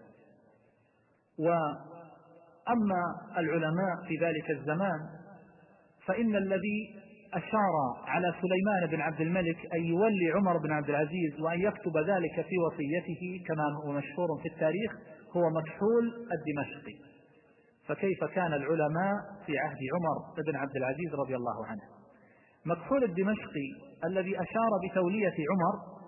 وأما العلماء في ذلك الزمان فإن الذي أشار على سليمان بن عبد الملك أن يولي عمر بن عبد العزيز وأن يكتب ذلك في وصيته كما هو مشهور في التاريخ هو مكحول الدمشقي، فكيف كان العلماء في عهد عمر بن عبد العزيز رضي الله عنه. مكحول الدمشقي الذي أشار بتولية عمر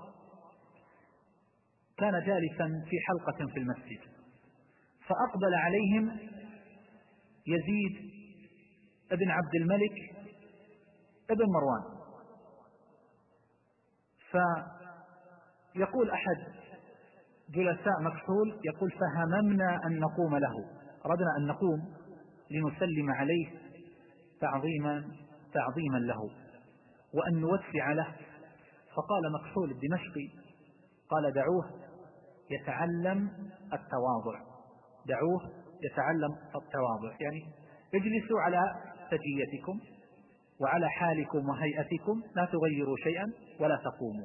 كان جالسا في حلقة في المسجد فأقبل عليهم يزيد ابن عبد الملك ابن مروان، فيقول أحد جلساء مكحول يقول فهممنا أن نقوم له، أردنا أن نقوم لنسلم عليه تعظيما له وأن نوسع له، فقال مكحول الدمشقي قال دعوه يتعلم التواضع، يعني اجلسوا على سجيتكم وعلى حالكم وهيئتكم لا تغيروا شيئا ولا تقوموا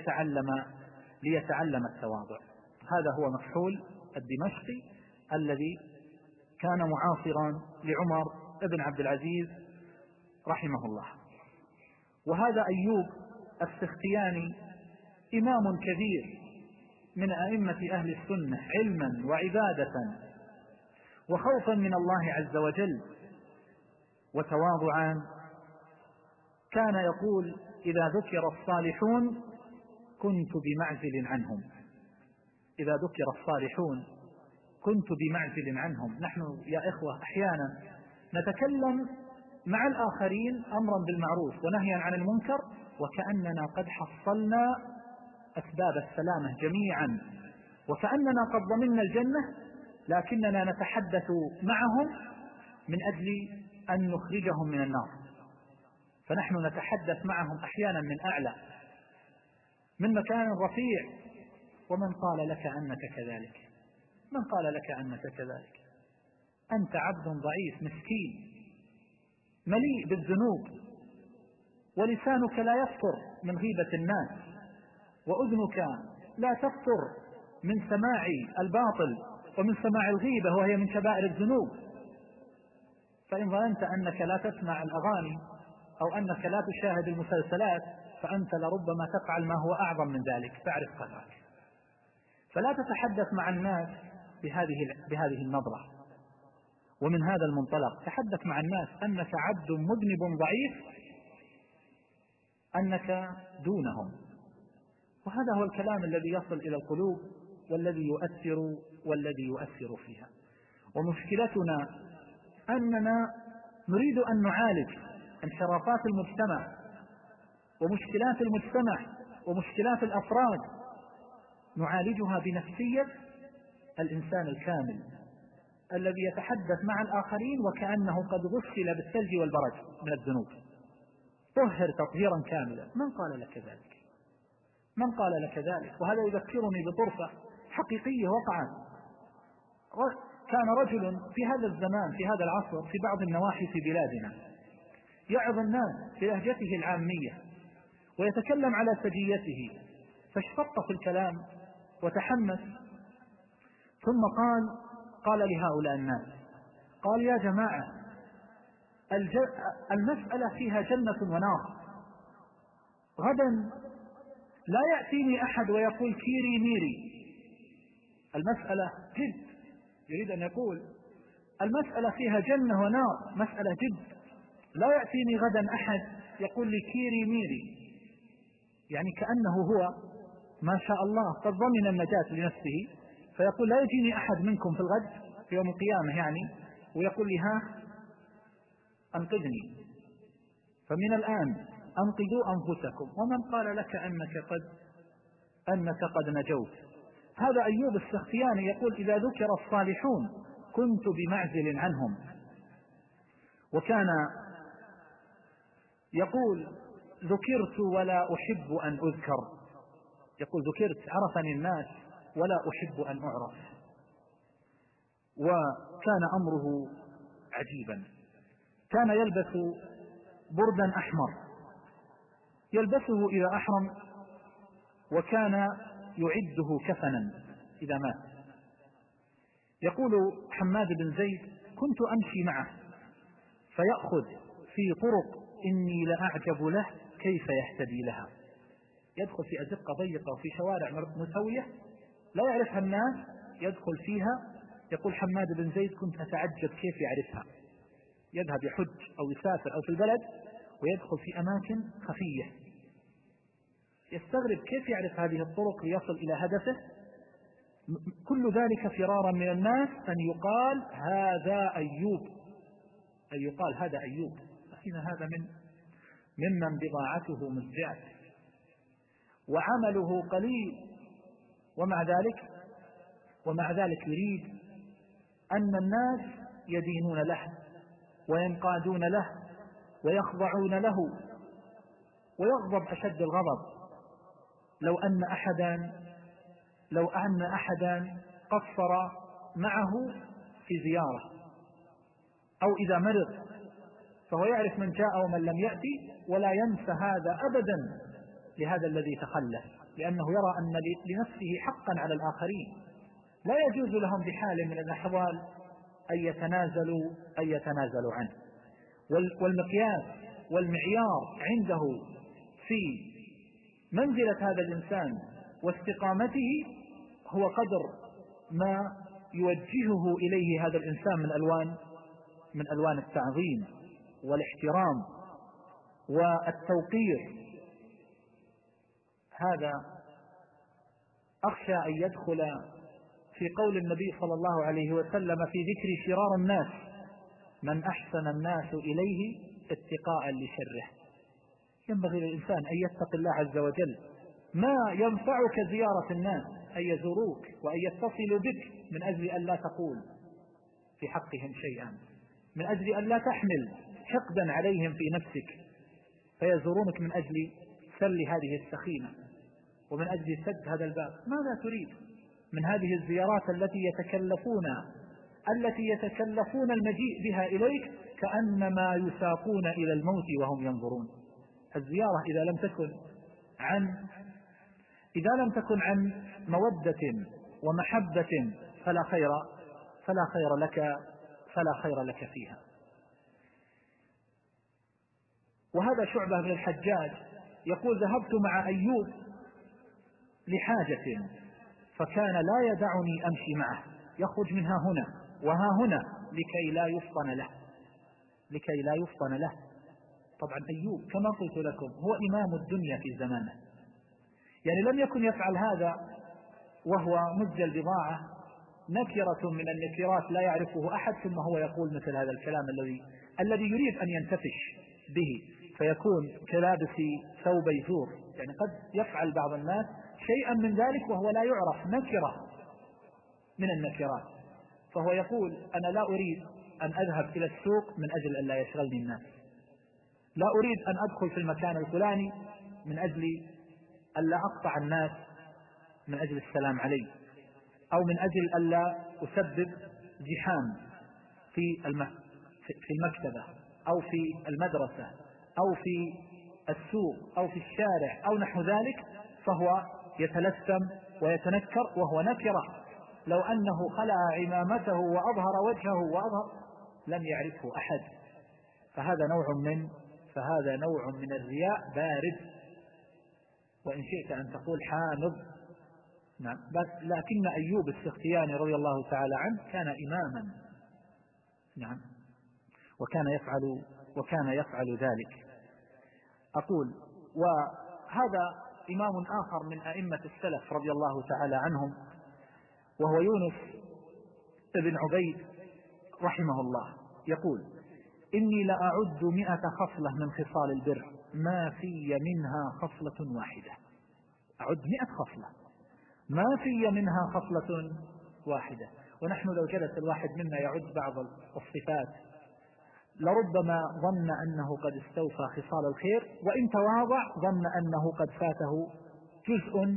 ليتعلم التواضع. هذا هو مكحول الدمشقي الذي كان معاصرا لعمر بن عبد العزيز رحمه الله. وهذا أيوب السختياني إمام كبير من أئمة أهل السنة علما وعبادة وخوفا من الله عز وجل وتواضعا، كان يقول إذا ذكر الصالحون كنت بمعزل عنهم. نحن يا إخوة أحيانا نتكلم مع الآخرين أمرا بالمعروف ونهيا عن المنكر وكأننا قد حصلنا أسباب السلامة جميعا وكأننا قد ضمننا الجنة، لكننا نتحدث معهم من أجل أن نخرجهم من النار، فنحن نتحدث معهم أحيانا من أعلى من مكان رفيع. ومن قال لك أنك كذلك؟ من قال لك أنك كذلك؟ أنت عبد ضعيف مسكين مليء بالذنوب، ولسانك لا يفطر من غيبة الناس، وأذنك لا تفطر من سماع الباطل ومن سماع الغيبة وهي من كبائر الذنوب. فإن ظننت أنك لا تسمع الأغاني أو أنك لا تشاهد المسلسلات فأنت لربما تفعل ما هو أعظم من ذلك، فاعرف قدرك. فلا تتحدث مع الناس بهذه النظرة ومن هذا المنطلق، تحدث مع الناس أنك عبد مذنب ضعيف أنك دونهم. وهذا هو الكلام الذي يصل إلى القلوب والذي يؤثر فيها. ومشكلتنا أننا نريد أن نعالج انحرافات المجتمع ومشكلات المجتمع ومشكلات الأفراد، نعالجها بنفسية الإنسان الكامل الذي يتحدث مع الآخرين وكأنه قد غسل بالثلج والبرد من الذنوب، طهر تطهيرا كاملا. من قال لك ذلك؟ من قال لك ذلك؟ وهذا يذكرني بطرفة حقيقية وقعت. كان رجل في هذا الزمان في هذا العصر في بعض النواحي في بلادنا يعظ الناس بلهجته العامية ويتكلم على سجيته، فاشتط في الكلام وتحمس، ثم قال لهؤلاء الناس، قال: يا جماعة، المسألة فيها جنة ونار. غدا لا يأتيني أحد ويقول كيري ميري. المسألة جد، يريد أن يقول المسألة فيها جنة ونار، مسألة جد. لا يأتيني غدا أحد يقول لي كيري ميري، يعني كأنه هو ما شاء الله قد ضمن النجاة لنفسه، فيقول: لا يجيني أحد منكم في الغد في يوم القيامة يعني ويقول لي: ها أنقذني. فمن الآن أنقذوا أنفسكم. ومن قال لك أنك قد نجوت؟ هذا أيوب السختياني يقول: إذا ذكر الصالحون كنت بمعزل عنهم. وكان يقول: ذكرت ولا أحب أن أذكر. يقول: ذكرت، عرفني الناس ولا أحب أن أعرف. وكان أمره عجيبا. كان يلبس بردا أحمر يلبسه إذا أحرم، وكان يعده كفنا إذا مات. يقول حماد بن زيد: كنت أمشي معه فيأخذ في طرق إني لأعجب له كيف يهتدي لها. يدخل في أزقة ضيقة وفي شوارع متوية لا يعرفها الناس، يدخل فيها. يقول حماد بن زيد: كنت أتعجب كيف يعرفها. يذهب يحج أو يسافر أو في البلد ويدخل في أماكن خفية، يستغرب كيف يعرف هذه الطرق ليصل إلى هدفه. كل ذلك فرارا من الناس أن يقال هذا أيوب، أن يقال هذا أيوب، لكن هذا ممن بضاعته مزجات وعمله قليل، ومع ذلك يريد أن الناس يدينون له وينقادون له ويخضعون له، ويغضب أشد الغضب لو أن أحدا قصر معه في زيارة أو إذا مرض، فهو يعرف من جاء ومن لم يأتي ولا ينسى هذا أبدا لهذا الذي تخلف، لأنه يرى أن لنفسه حقا على الآخرين. لا يجوز لهم بحال من الأحوال أن يتنازلوا عنه. والمقياس والمعيار عنده في منزلة هذا الإنسان واستقامته هو قدر ما يوجهه إليه هذا الإنسان من ألوان التعظيم والاحترام والتوقير. هذا أخشى أن يدخل في قول النبي صلى الله عليه وسلم في ذكر شرار الناس: من أحسن الناس إليه اتقاء لشره. ينبغي للإنسان أن يتقي الله عز وجل. ما ينفعك زيارة الناس أن يزوروك وأن يتصلوا بك من أجل أن لا تقول في حقهم شيئا، من أجل أن لا تحمل حقدا عليهم في نفسك، فيزورونك من أجل سل هذه السخيمة ومن أجل سد هذا الباب. ماذا تريد من هذه الزيارات التي يتكلفون المجيء بها إليك كأنما يساقون إلى الموت وهم ينظرون؟ الزيارة إذا لم تكن عن مودة ومحبة فلا خير لك فيها. وهذا شعبة بن الحجاج يقول: ذهبت مع أيوب لحاجة فكان لا يدعني أمشي معه، يخرج منها هنا وها هنا لكي لا يفطن له. طبعا أيوب كما قلت لكم هو إمام الدنيا في زمانه، يعني لم يكن يفعل هذا وهو مزج البضاعة نكرة من النكرات لا يعرفه أحد، ثم هو يقول مثل هذا الكلام الذي يريد أن ينتفش به، فيكون كلابس ثوبي زور. يعني قد يفعل بعض الناس شيئا من ذلك وهو لا يعرف، نكرة من النكرات، فهو يقول أنا لا أريد أن أذهب إلى السوق من أجل أن لا يشغلني الناس، لا أريد أن أدخل في المكان الفلاني من أجل أن لا أقطع الناس من أجل السلام علي، أو من أجل أن لا أسبب زحام في المكتبة أو في المدرسة أو في السوق أو في الشارع أو نحو ذلك، فهو يتلثم ويتنكر وهو نكرة. لو أنه خلع عمامته وأظهر وجهه لم يعرفه أحد. فهذا نوع من الرياء بارد، وإن شئت أن تقول حامض. نعم، لكن أيوب السختياني رضي الله تعالى عنه كان إماما، نعم، وكان يفعل ذلك. أقول وهذا إمام آخر من أئمة السلف رضي الله تعالى عنهم، وهو يونس بن عبيد رحمه الله، يقول إني لأعد 100 خصلة من خصال البر ما في منها خصلة واحدة. أعد 100 خصلة ما في منها خصلة واحدة. ونحن لو جلس الواحد منا يعد بعض الصفات لربما ظن أنه قد استوفى خصال الخير، وإن تواضع ظن أنه قد فاته جزء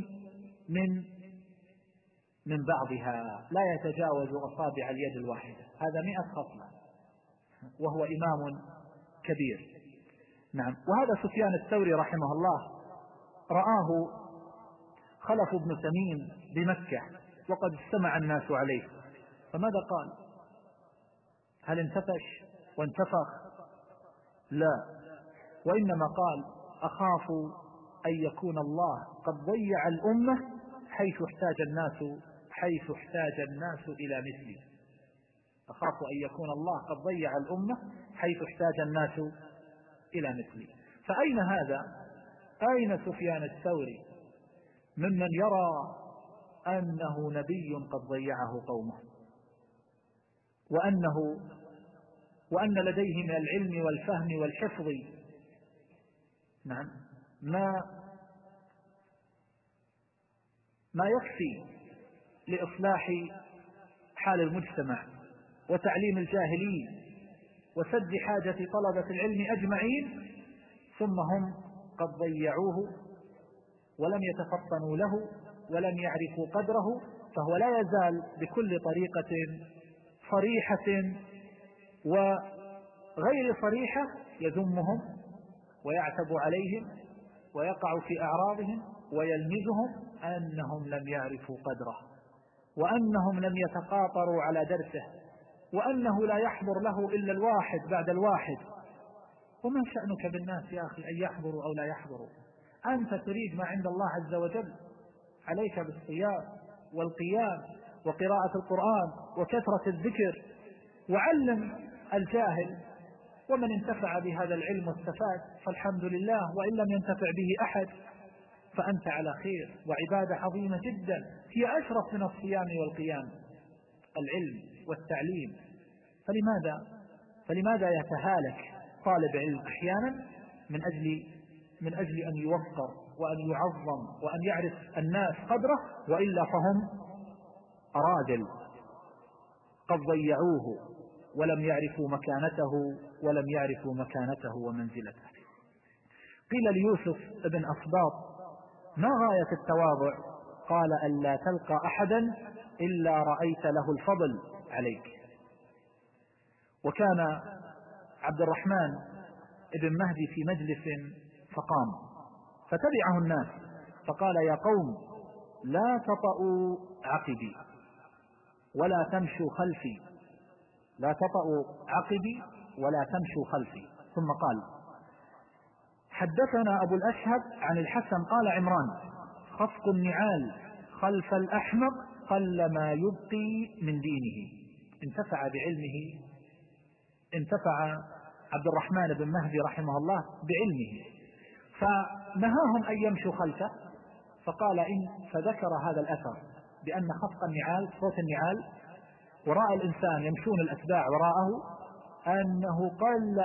من بعضها لا يتجاوز أصابع اليد الواحدة. هذا 100 خصلة وهو إمام كبير. نعم. وهذا سفيان الثوري رحمه الله رآه خلف بن تميم بمكة وقد استمع الناس عليه، فماذا قال؟ هل انتفش وانتفخ؟ لا، وإنما قال أخاف أن يكون الله قد ضيع الأمة حيث احتاج الناس إلى مثلي. أخاف أن يكون الله قد ضيع الأمة حيث احتاج الناس إلى مثلي. فأين هذا؟ أين سفيان الثوري ممن يرى أنه نبي قد ضيعه قومه، وأن لديه من العلم والفهم والحفظ نعم ما يكفي لإصلاح حال المجتمع وتعليم الجاهلين وسد حاجة طلبة العلم أجمعين، ثم هم قد ضيعوه ولم يتفطنوا له ولم يعرفوا قدره، فهو لا يزال بكل طريقة صريحة وغير صريحة يذمهم ويعتب عليهم ويقع في أعراضهم ويلمزهم أنهم لم يعرفوا قدره، وأنهم لم يتقاطروا على درسه، وأنه لا يحضر له إلا الواحد بعد الواحد. وما شأنك بالناس يا أخي أن يحضروا أو لا يحضروا؟ أنت تريد ما عند الله عز وجل، عليك بالصيام والقيام وقراءة القرآن وكثرة الذكر، وعلم الجاهل، ومن انتفع بهذا العلم واستفاد فالحمد لله، وإن لم ينتفع به أحد فأنت على خير. وعبادة عظيمة جدا هي أشرف من الصيام والقيام، العلم والتعليم. فلماذا يتهالك طالب علم أحيانا من أجل أن يوقر وأن يعظم وأن يعرف الناس قدره، وإلا فهم أراذل قد ضيعوه ولم يعرفوا مكانته ومنزلته. قيل ليوسف بن أصباط ما غاية التواضع؟ قال ألا تلقى أحدا إلا رأيت له الفضل عليك. وكان عبد الرحمن بن مهدي في مجلس فقام فتبعه الناس فقال يا قوم لا تطأوا عقبي ولا تمشوا خلفي، لا تطأوا عقبي ولا تمشوا خلفي. ثم قال حدثنا أبو الأشهب عن الحسن قال عمران خفق النعال خلف الأحمق قل ما يبقي من دينه. انتفع بعلمه، انتفع عبد الرحمن بن مهدي رحمه الله بعلمه، فنهاهم أن يمشوا خلفه، فقال فذكر هذا الأثر بأن خفق النعال، صوت النعال وراء الإنسان يمشون الأتباع وراءه، أنه قل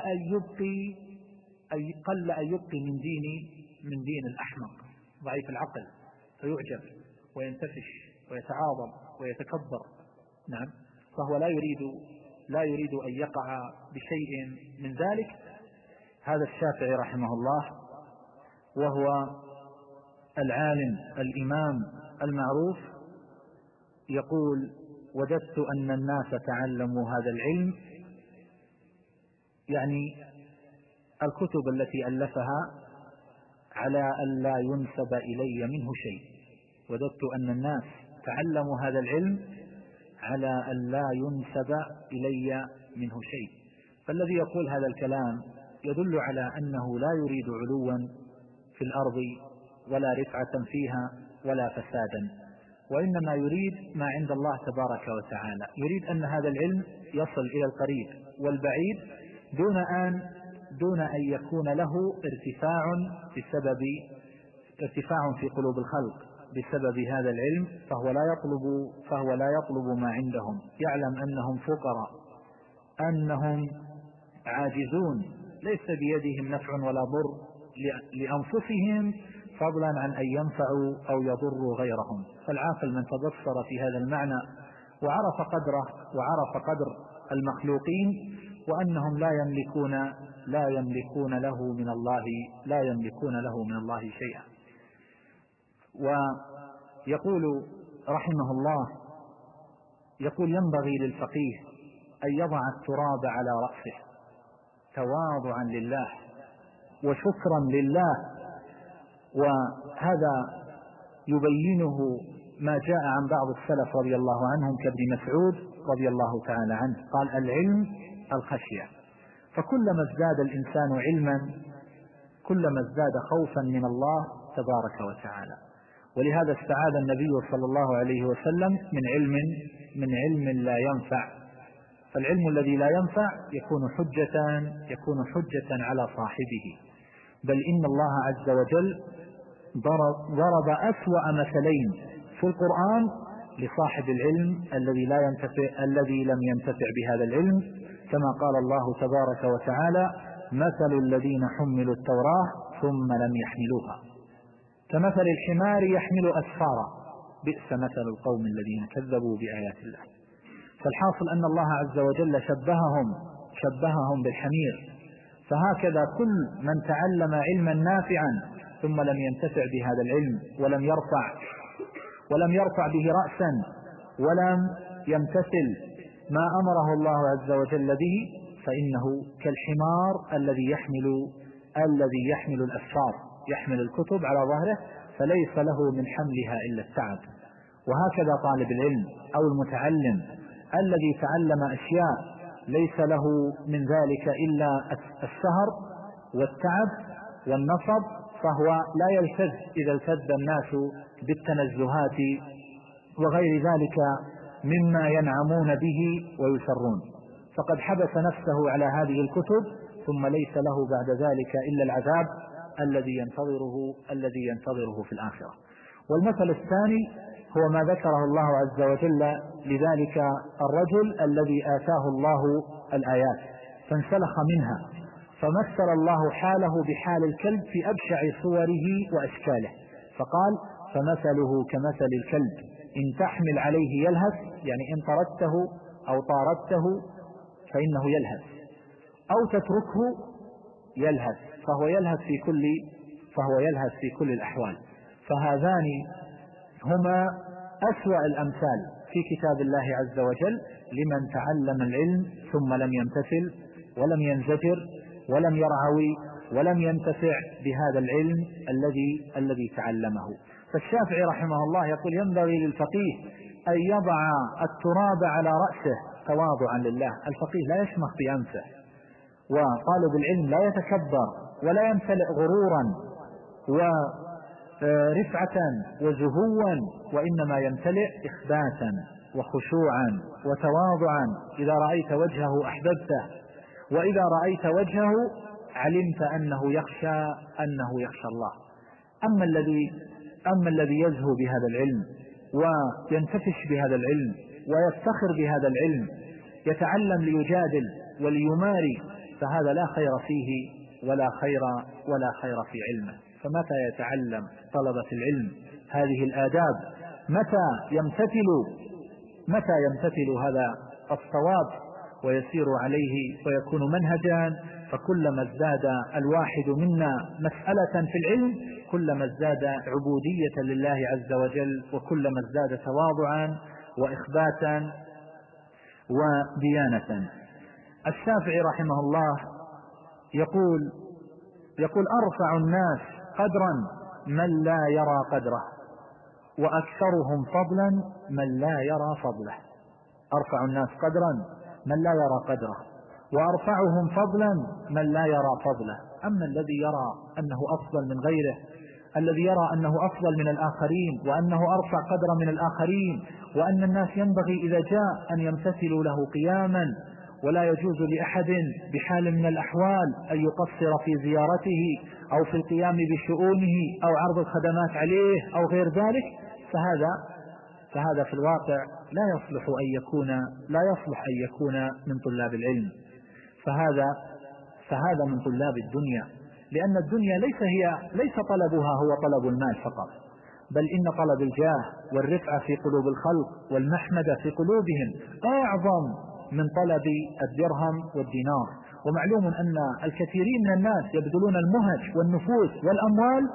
أن يبقي من دين الأحمق ضعيف العقل فيعجب وينتفش ويتعاظم ويتكبر. نعم، فهو لا يريد أن يقع بشيء من ذلك. هذا الشافعي رحمه الله وهو العالم الإمام المعروف يقول: وجدت أن الناس تعلموا هذا العلم، يعني الكتب التي ألفها، على أن لا ينسب إلي منه شيء. وجدت أن الناس تعلموا هذا العلم على أن لا ينسب إلي منه شيء. فالذي يقول هذا الكلام يدل على أنه لا يريد علوا في الأرض ولا رفعة فيها ولا فسادا، وإنما يريد ما عند الله تبارك وتعالى. يريد أن هذا العلم يصل إلى القريب والبعيد دون أن يكون له ارتفاع في قلوب الخلق بسبب هذا العلم، فهو لا يطلب ما عندهم. يعلم أنهم فقراء، أنهم عاجزون، ليس بيدهم نفع ولا ضر لأنفسهم، فضلا عن أن ينفعوا أو يضروا غيرهم. فالعاقل من تبصر في هذا المعنى وعرف قدره وعرف قدر المخلوقين، وأنهم لا يملكون له من الله شيئا. ويقول رحمه الله: ينبغي للفقيه أن يضع التراب على رأسه تواضعا لله وشكرا لله. وهذا يبينه ما جاء عن بعض السلف رضي الله عنهم كابن مسعود رضي الله تعالى عنه، قال: العلم الخشية. فكلما ازداد الإنسان علما كلما ازداد خوفا من الله تبارك وتعالى. ولهذا استعاذ النبي صلى الله عليه وسلم من علم لا ينفع. فالعلم الذي لا ينفع يكون حجة على صاحبه. بل إن الله عز وجل ضرب أسوأ مثلين في القرآن لصاحب العلم الذي لم ينتفع بهذا العلم، كما قال الله تبارك وتعالى: مثل الذين حملوا التوراة ثم لم يحملوها كمثل الحمار يحمل أسفارا بئس مثل القوم الذين كذبوا بآيات الله. فالحاصل أن الله عز وجل شبههم بالحمير. فهكذا كل من تعلم علما نافعا ثم لم ينتفع بهذا العلم ولم يرفع به رأسا ولم يمتثل ما أمره الله عز وجل به، فإنه كالحمار الذي يحمل الأسفار، يحمل الكتب على ظهره، فليس له من حملها إلا التعب. وهكذا طالب العلم أو المتعلم الذي تعلم أشياء ليس له من ذلك إلا السهر والتعب والنصب، فهو لا يلتذ إذا التذ الناس بالتنزهات وغير ذلك مما ينعمون به ويسرون، فقد حبس نفسه على هذه الكتب، ثم ليس له بعد ذلك إلا العذاب الذي ينتظره في الآخرة. والمثل الثاني هو ما ذكره الله عز وجل لذلك الرجل الذي آتاه الله الآيات فانسلخ منها، فمثل الله حاله بحال الكلب في أبشع صوره وأشكاله، فقال: فمثله كمثل الكلب إن تحمل عليه يلهث، يعني إن طردته أو طاردته فإنه يلهث، أو تتركه يلهث، فهو يلهث في كل الأحوال. فهذان هما أسوأ الأمثال في كتاب الله عز وجل لمن تعلم العلم ثم لم يمتثل ولم ينزجر ولم يرعوي ولم ينتفع بهذا العلم الذي تعلمه. فالشافعي رحمه الله يقول: ينبغي للفقيه أن يضع التراب على رأسه تواضعا لله. الفقيه لا يشمخ بأنفه، وطالب العلم لا يتكبر ولا يمتلئ غرورا ورفعة وزهوا، وإنما يمتلئ إخباتا وخشوعا وتواضعا. إذا رأيت وجهه أحببته، وإذا رأيت وجهه علمت أنه يخشى الله. أما الذي يزهو بهذا العلم وينتفش بهذا العلم ويفتخر بهذا العلم، يتعلم ليجادل وليماري، فهذا لا خير فيه ولا خير في علمه. فمتى يتعلم طلبة العلم هذه الآداب؟ متى يمتثل هذا الصواب ويسير عليه ويكون منهجا؟ فكلما ازداد الواحد منا مسألة في العلم كلما ازداد عبودية لله عز وجل، وكلما ازداد تواضعا وإخباتا وديانة. الشافعي رحمه الله يقول أرفع الناس قدرا من لا يرى قدره، وأكثرهم فضلا من لا يرى فضله. أرفع الناس قدرا من لا يرى قدره، وأرفعهم فضلا من لا يرى فضله. أما الذي يرى أنه أفضل من غيره، الذي يرى أنه أفضل من الآخرين، وأنه أرفع قدرا من الآخرين، وأن الناس ينبغي إذا جاء أن يمتثلوا له قياما، ولا يجوز لأحد بحال من الأحوال أن يقصر في زيارته أو في القيام بشؤونه أو عرض الخدمات عليه أو غير ذلك، فهذا في الواقع لا يصلح أن يكون من طلاب العلم، فهذا من طلاب الدنيا. لأن الدنيا ليس طلبها هو طلب المال فقط، بل إن طلب الجاه والرفعة في قلوب الخلق والمحمدة في قلوبهم أعظم من طلب الدرهم والدينار. ومعلوم أن الكثيرين من الناس يبذلون المهج والنفوس والأموال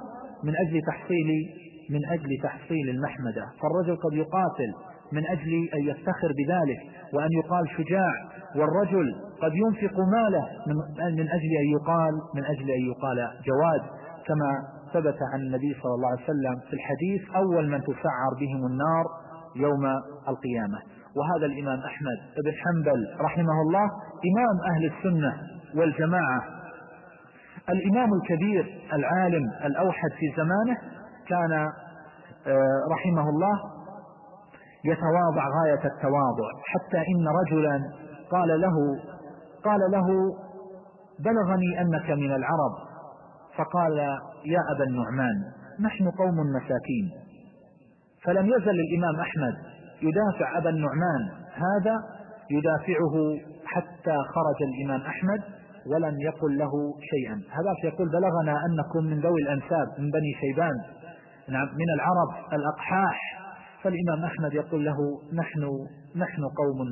من أجل تحصيل المحمدة. فالرجل قد يقاتل من أجل أن يفتخر بذلك وأن يقال شجاع، والرجل قد ينفق ماله من أجل أن يقال جواد، كما ثبت عن النبي صلى الله عليه وسلم في الحديث: أول من تسعر بهم النار يوم القيامة. وهذا الإمام أحمد بن حنبل رحمه الله إمام أهل السنة والجماعة، الإمام الكبير العالم الأوحد في زمانه، كان رحمه الله يتواضع غاية التواضع، حتى إن رجلا قال له: بلغني أنك من العرب. فقال: يا أبا النعمان، نحن قوم مساكين. فلم يزل الإمام أحمد يدافع أبا النعمان هذا، يدافعه حتى خرج الإمام أحمد ولم يقل له شيئا. هذا يقول: بلغنا أنكم من ذوي الأنساب من بني شيبان، من العرب الأقحاح. فالإمام أحمد يقول له: نحن قوم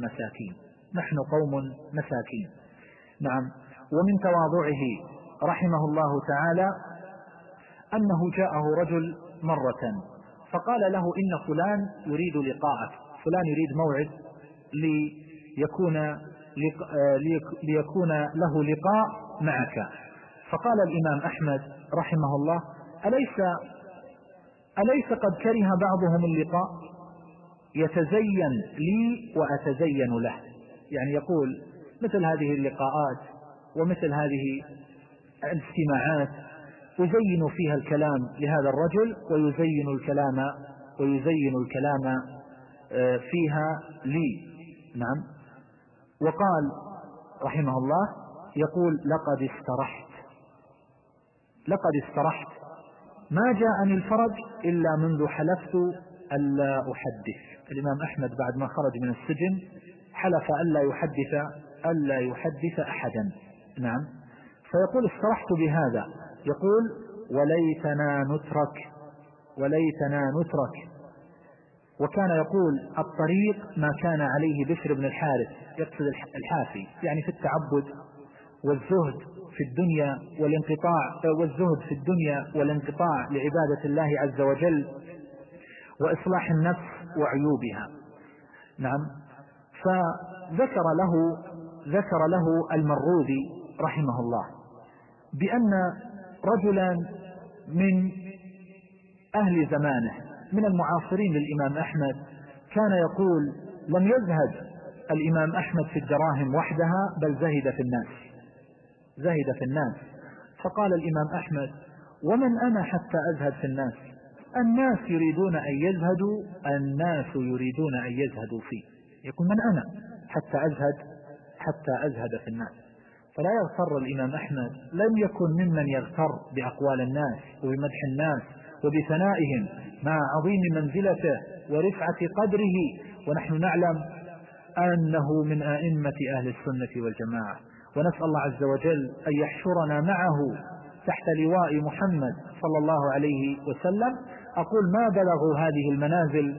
مساكين. نعم. ومن تواضعه رحمه الله تعالى أنه جاءه رجل مرة فقال له: إن فلان يريد لقاءك، فلان يريد موعد ليكون له لقاء معك. فقال الإمام أحمد رحمه الله: أليس قد كره بعضهم اللقاء؟ يتزين لي وأتزين له. يعني يقول مثل هذه اللقاءات ومثل هذه الاجتماعات يزين فيها الكلام لهذا الرجل ويزين الكلام فيها لي. نعم. وقال رحمه الله يقول: لقد استرحت ما جاءني الفرج إلا منذ حلفت ألا أحدث. الإمام أحمد بعد ما خرج من السجن حلف ألا يحدث أحدا. نعم. فيقول: استرحت بهذا. يقول: وليتنا نترك. وكان يقول: الطريق ما كان عليه بشر بن الحارث، يقصد الحافي، يعني في التعبد والزهد في الدنيا والانقطاع لعبادة الله عز وجل وإصلاح النفس وعيوبها. نعم. فذكر له المروذي رحمه الله بأن رجلا من أهل زمانه من المعاصرين للإمام أحمد كان يقول: لم يزهد الإمام أحمد في الدراهم وحدها، بل زهد في الناس. فقال الإمام أحمد: ومن أنا حتى أزهد في الناس؟ الناس يريدون أن يزهدوا في. يقول: من أنا حتى أزهد في الناس؟ فلا يغتر الإمام أحمد، لم يكن ممن يغتر بأقوال الناس وبمدح الناس وبثنائهم، مع عظيم منزلته ورفعة قدره، ونحن نعلم أنه من أئمة أهل السنة والجماعة، ونسأل الله عز وجل أن يحشرنا معه تحت لواء محمد صلى الله عليه وسلم. أقول ما بلغوا هذه المنازل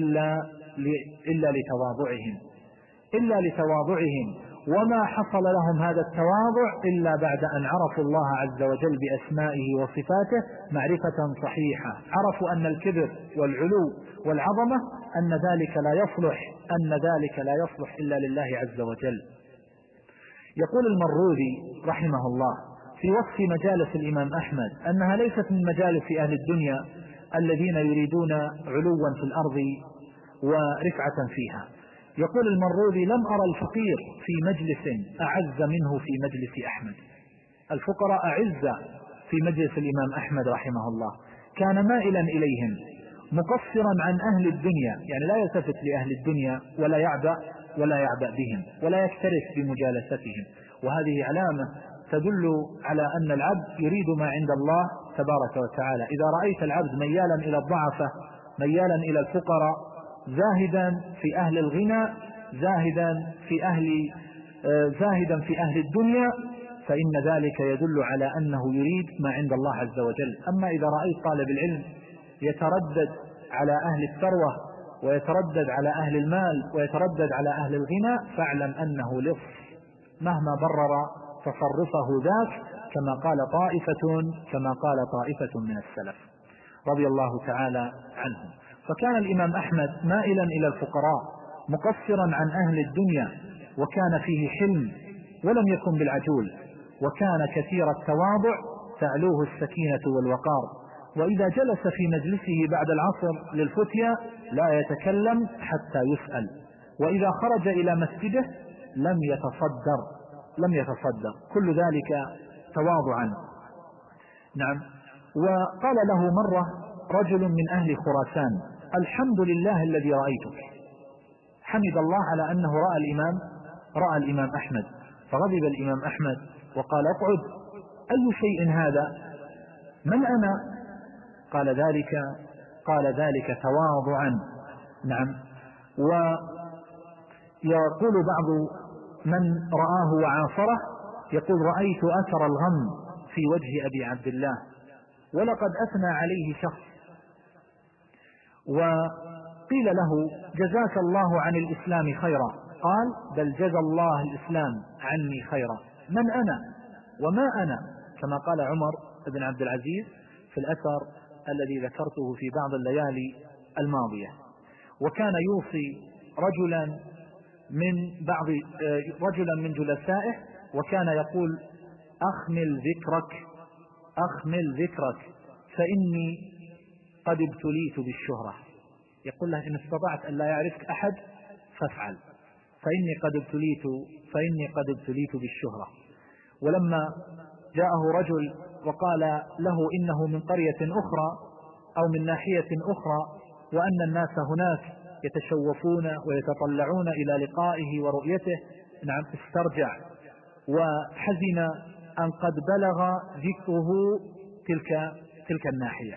إلا لتواضعهم، وما حصل لهم هذا التواضع إلا بعد أن عرفوا الله عز وجل بأسمائه وصفاته معرفة صحيحة، عرفوا أن الكبر والعلو والعظمة أن ذلك لا يصلح إلا لله عز وجل. يقول المروذي رحمه الله في وصف مجالس الإمام أحمد أنها ليست من مجالس أهل الدنيا الذين يريدون علوا في الأرض ورفعة فيها. يقول المروذي لم أرى الفقير في مجلس أعز منه في مجلس أحمد. الفقراء أعز في مجلس الإمام أحمد رحمه الله، كان مائلا إليهم مقصرا عن أهل الدنيا، يعني لا يلتفت لأهل الدنيا ولا يعبأ بهم ولا يكترث بمجالستهم. وهذه علامة تدل على أن العبد يريد ما عند الله تبارك وتعالى. إذا رأيت العبد ميالا إلى الضعفة، ميالا إلى الفقراء، زاهدا في أهل الغنى، زاهدا في أهل الدنيا، فإن ذلك يدل على أنه يريد ما عند الله عز وجل. أما إذا رأيت طالب العلم يتردد على أهل الثروة ويتردد على أهل المال ويتردد على أهل الغنى، فاعلم أنه لص مهما برر تصرفه ذاك، كما قال طائفة من السلف رضي الله تعالى عنهم. فكان الإمام أحمد مائلا إلى الفقراء مقصرا عن أهل الدنيا، وكان فيه حلم ولم يكن بالعجول، وكان كثير التواضع تعلوه السكينة والوقار. وإذا جلس في مجلسه بعد العصر للفتيا لا يتكلم حتى يسأل، وإذا خرج إلى مسجده لم يتصدر، كل ذلك تواضعا. نعم. وقال له مرة رجل من أهل خراسان: الحمد لله الذي رأيتك. حمد الله على أنه رأى الإمام أحمد، فغضب الإمام أحمد وقال: اقعد، أي شيء هذا؟ من أنا؟ قال ذلك تواضعا. نعم. ويقول بعض من رآه وعاصره، يقول: رأيت أثر الغم في وجه أبي عبد الله، ولقد أثنى عليه شخص وقيل له: جزاك الله عن الإسلام خيرا، قال: بل جزى الله الإسلام عني خيرا. من أنا وما أنا؟ كما قال عمر بن عبد العزيز في الأثر الذي ذكرته في بعض الليالي الماضية. وكان يوصي رجلا من جلسائه، وكان يقول: أخمل ذكرك فإني قد ابتليت بالشهرة. يقول له: إن استطعت أن لا يعرفك أحد فافعل، فإني قد ابتليت بالشهرة. ولما جاءه رجل وقال له إنه من قرية أخرى أو من ناحية أخرى، وأن الناس هناك يتشوفون ويتطلعون إلى لقائه ورؤيته، نعم، استرجع وحزن أن قد بلغ ذكره تلك الناحية.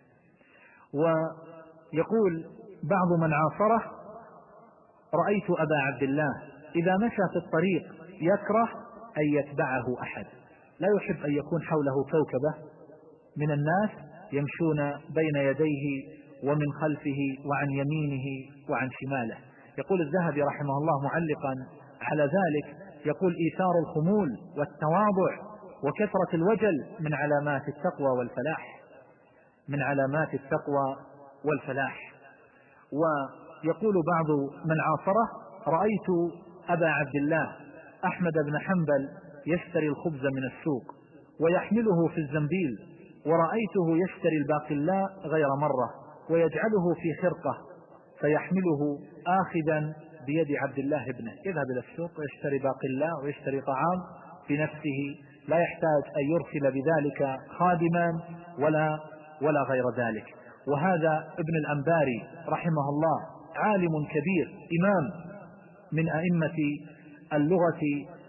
ويقول بعض من عاصره: رأيت أبا عبد الله إذا مشى في الطريق يكره أن يتبعه أحد، لا يحب أن يكون حوله كوكبة من الناس يمشون بين يديه ومن خلفه وعن يمينه وعن شماله. يقول الذهبي رحمه الله معلقا على ذلك، يقول: إيثار الخمول والتواضع وكثرة الوجل من علامات التقوى والفلاح. ويقول بعض من عاصره: رأيت أبا عبد الله أحمد بن حنبل يشتري الخبز من السوق ويحمله في الزنبيل، ورأيته يشتري الباقلاء غير مرة ويجعله في خرقة فيحمله آخذا بيد عبد الله ابنه. يذهب إلى السوق ويشتري باقلاء ويشتري طعام بنفسه، لا يحتاج أن يرسل بذلك خادما ولا غير ذلك. وهذا ابن الأنباري رحمه الله عالم كبير، إمام من أئمة اللغة،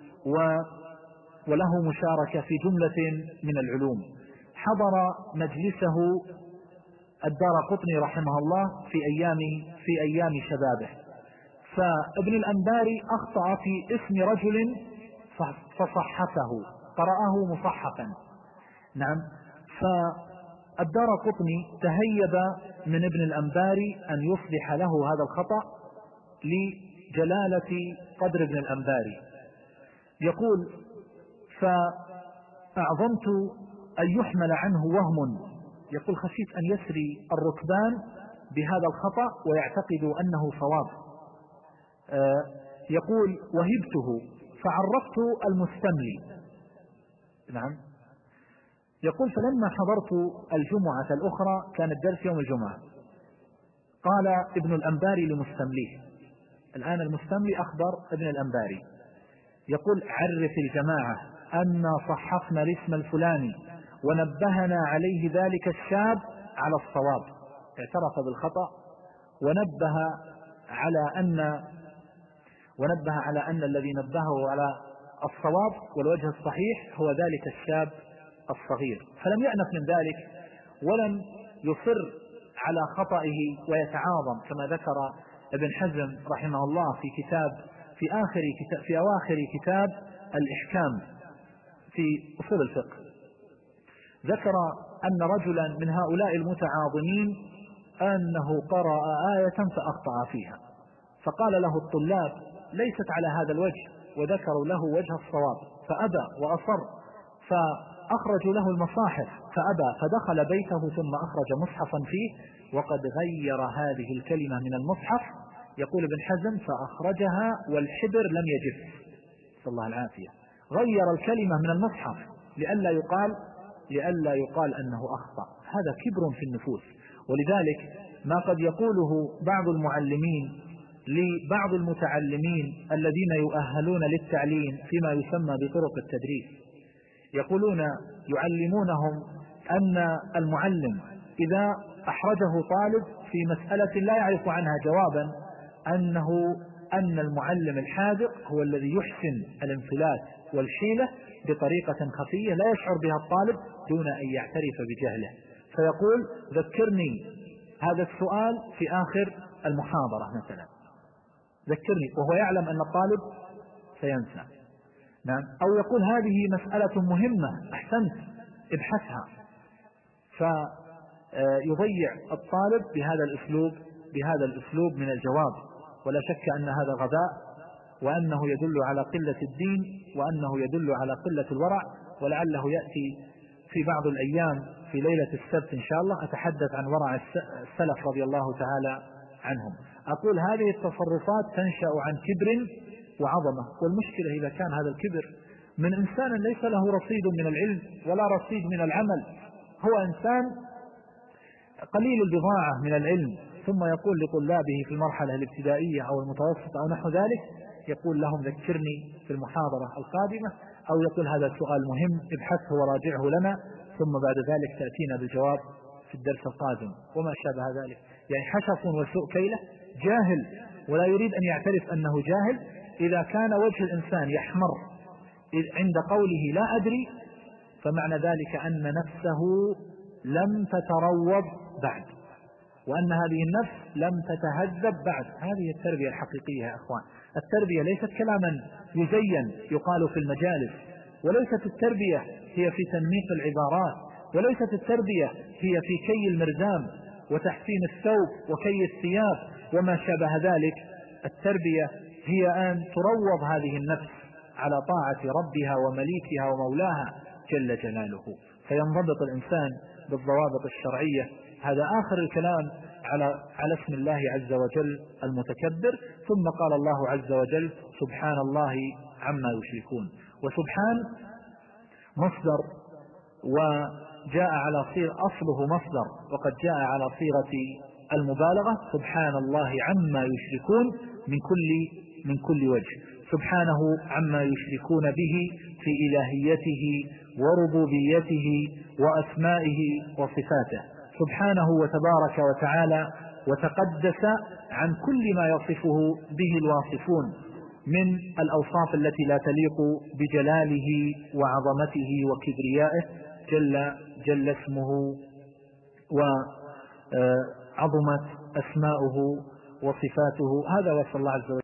وله مشاركة في جملة من العلوم. حضر مجلسه الدارقطني رحمه الله في أيام شبابه. فابن الأنباري أخطأ في اسم رجل فصحفه، قرأه مصحفا. نعم. فالدارقطني تهيب من ابن الأنباري أن يصلح له هذا الخطأ لجلالة قدر ابن الأنباري. يقول: فأعظمت أن يحمل عنه وهم، يقول: خشيت أن يسري الركبان بهذا الخطأ ويعتقدوا أنه صواب. يقول: وهبته فعرفت المستملي. نعم. يقول: فلما حضرت الجمعة الأخرى، كان الدرس يوم الجمعة، قال ابن الأنباري لمستمليه، الآن المستملي أخبر ابن الأنباري، يقول: عرف الجماعة أن صحفنا الاسم الفلاني ونبهنا عليه ذلك الشاب على الصواب. اعترف بالخطأ ونبه على أن الذي نبهه على الصواب والوجه الصحيح هو ذلك الشاب الصغير. فلم يأنف من ذلك ولم يصر على خطئه ويتعاظم، كما ذكر ابن حزم رحمه الله في أواخر كتاب الإحكام في أصول الفقه. ذكر أن رجلا من هؤلاء المتعاظمين أنه قرأ آية فأخطأ فيها، فقال له الطلاب: ليست على هذا الوجه، وذكروا له وجه الصواب فأبى وأصر، فأخرجوا له المصاحف فأبى، فدخل بيته ثم أخرج مصحفا فيه وقد غير هذه الكلمة من المصحف. يقول ابن حزم: فأخرجها والحبر لم يجف، صلى الله العافية. غير الكلمة من المصحف لئلا يقال أنه أخطأ. هذا كبر في النفوس. ولذلك ما قد يقوله بعض المعلمين لبعض المتعلمين الذين يؤهلون للتعليم فيما يسمى بطرق التدريس، يعلمونهم أن المعلم إذا أحرجه طالب في مسألة لا يعرف عنها جوابا، أن المعلم الحاذق هو الذي يحسن الانفلات والحيلة بطريقة خفية لا يشعر بها الطالب دون أن يعترف بجهله، فيقول: ذكرني هذا السؤال في آخر المحاضرة مثلا، ذكرني، وهو يعلم أن الطالب سينسى. نعم. أو يقول: هذه مسألة مهمة، أحسنت، ابحثها، فيضيع الطالب بهذا الأسلوب من الجواب. ولا شك أن هذا غباء، وأنه يدل على قلة الدين، وأنه يدل على قلة الورع. ولعله يأتي في بعض الأيام في ليلة السبت إن شاء الله أتحدث عن ورع السلف رضي الله تعالى عنهم. أقول: هذه التصرفات تنشأ عن كبر وعظمة، والمشكلة إذا كان هذا الكبر من إنسان ليس له رصيد من العلم ولا رصيد من العمل، هو إنسان قليل البضاعة من العلم، ثم يقول لطلابه في المرحلة الابتدائية أو المتوسطة أو نحو ذلك، يقول لهم: ذكرني في المحاضرة القادمة، أو يقول: هذا سؤال مهم، ابحثه وراجعه لنا، ثم بعد ذلك تأتينا بالجواب في الدرس القادم، وما شابه ذلك. يعني حشف وسوء كيلة، جاهل ولا يريد أن يعترف أنه جاهل. إذا كان وجه الإنسان يحمر عند قوله لا أدري، فمعنى ذلك أن نفسه لم تتروض بعد، وأن هذه النفس لم تتهذب بعد. هذه التربية الحقيقية يا أخوان. التربية ليست كلاما يزين يقال في المجالس، وليست التربية هي في تنميق العبارات، وليست التربية هي في كي المرزام وتحسين الثوب وكي الثياب وما شابه ذلك. التربية هي أن تروض هذه النفس على طاعة ربها ومليكها ومولاها جل جلاله، فينضبط الإنسان بالضوابط الشرعية. هذا آخر الكلام على اسم الله عز وجل المتكبر. ثم قال الله عز وجل: سبحان الله عما يشركون. وسبحان مصدر، وجاء على صيغة أصله مصدر، وقد جاء على صيغة المبالغة: سبحان الله عما يشركون من كل وجه. سبحانه عما يشركون به في إلهيته وربوبيته وأسمائه وصفاته، سبحانه وتبارك وتعالى وتقدس عن كل ما يصفه به الواصفون من الأوصاف التي لا تليق بجلاله وعظمته وكبريائه جل اسمه عظمت أسماؤه وصفاته. هذا وصلى الله عز وجل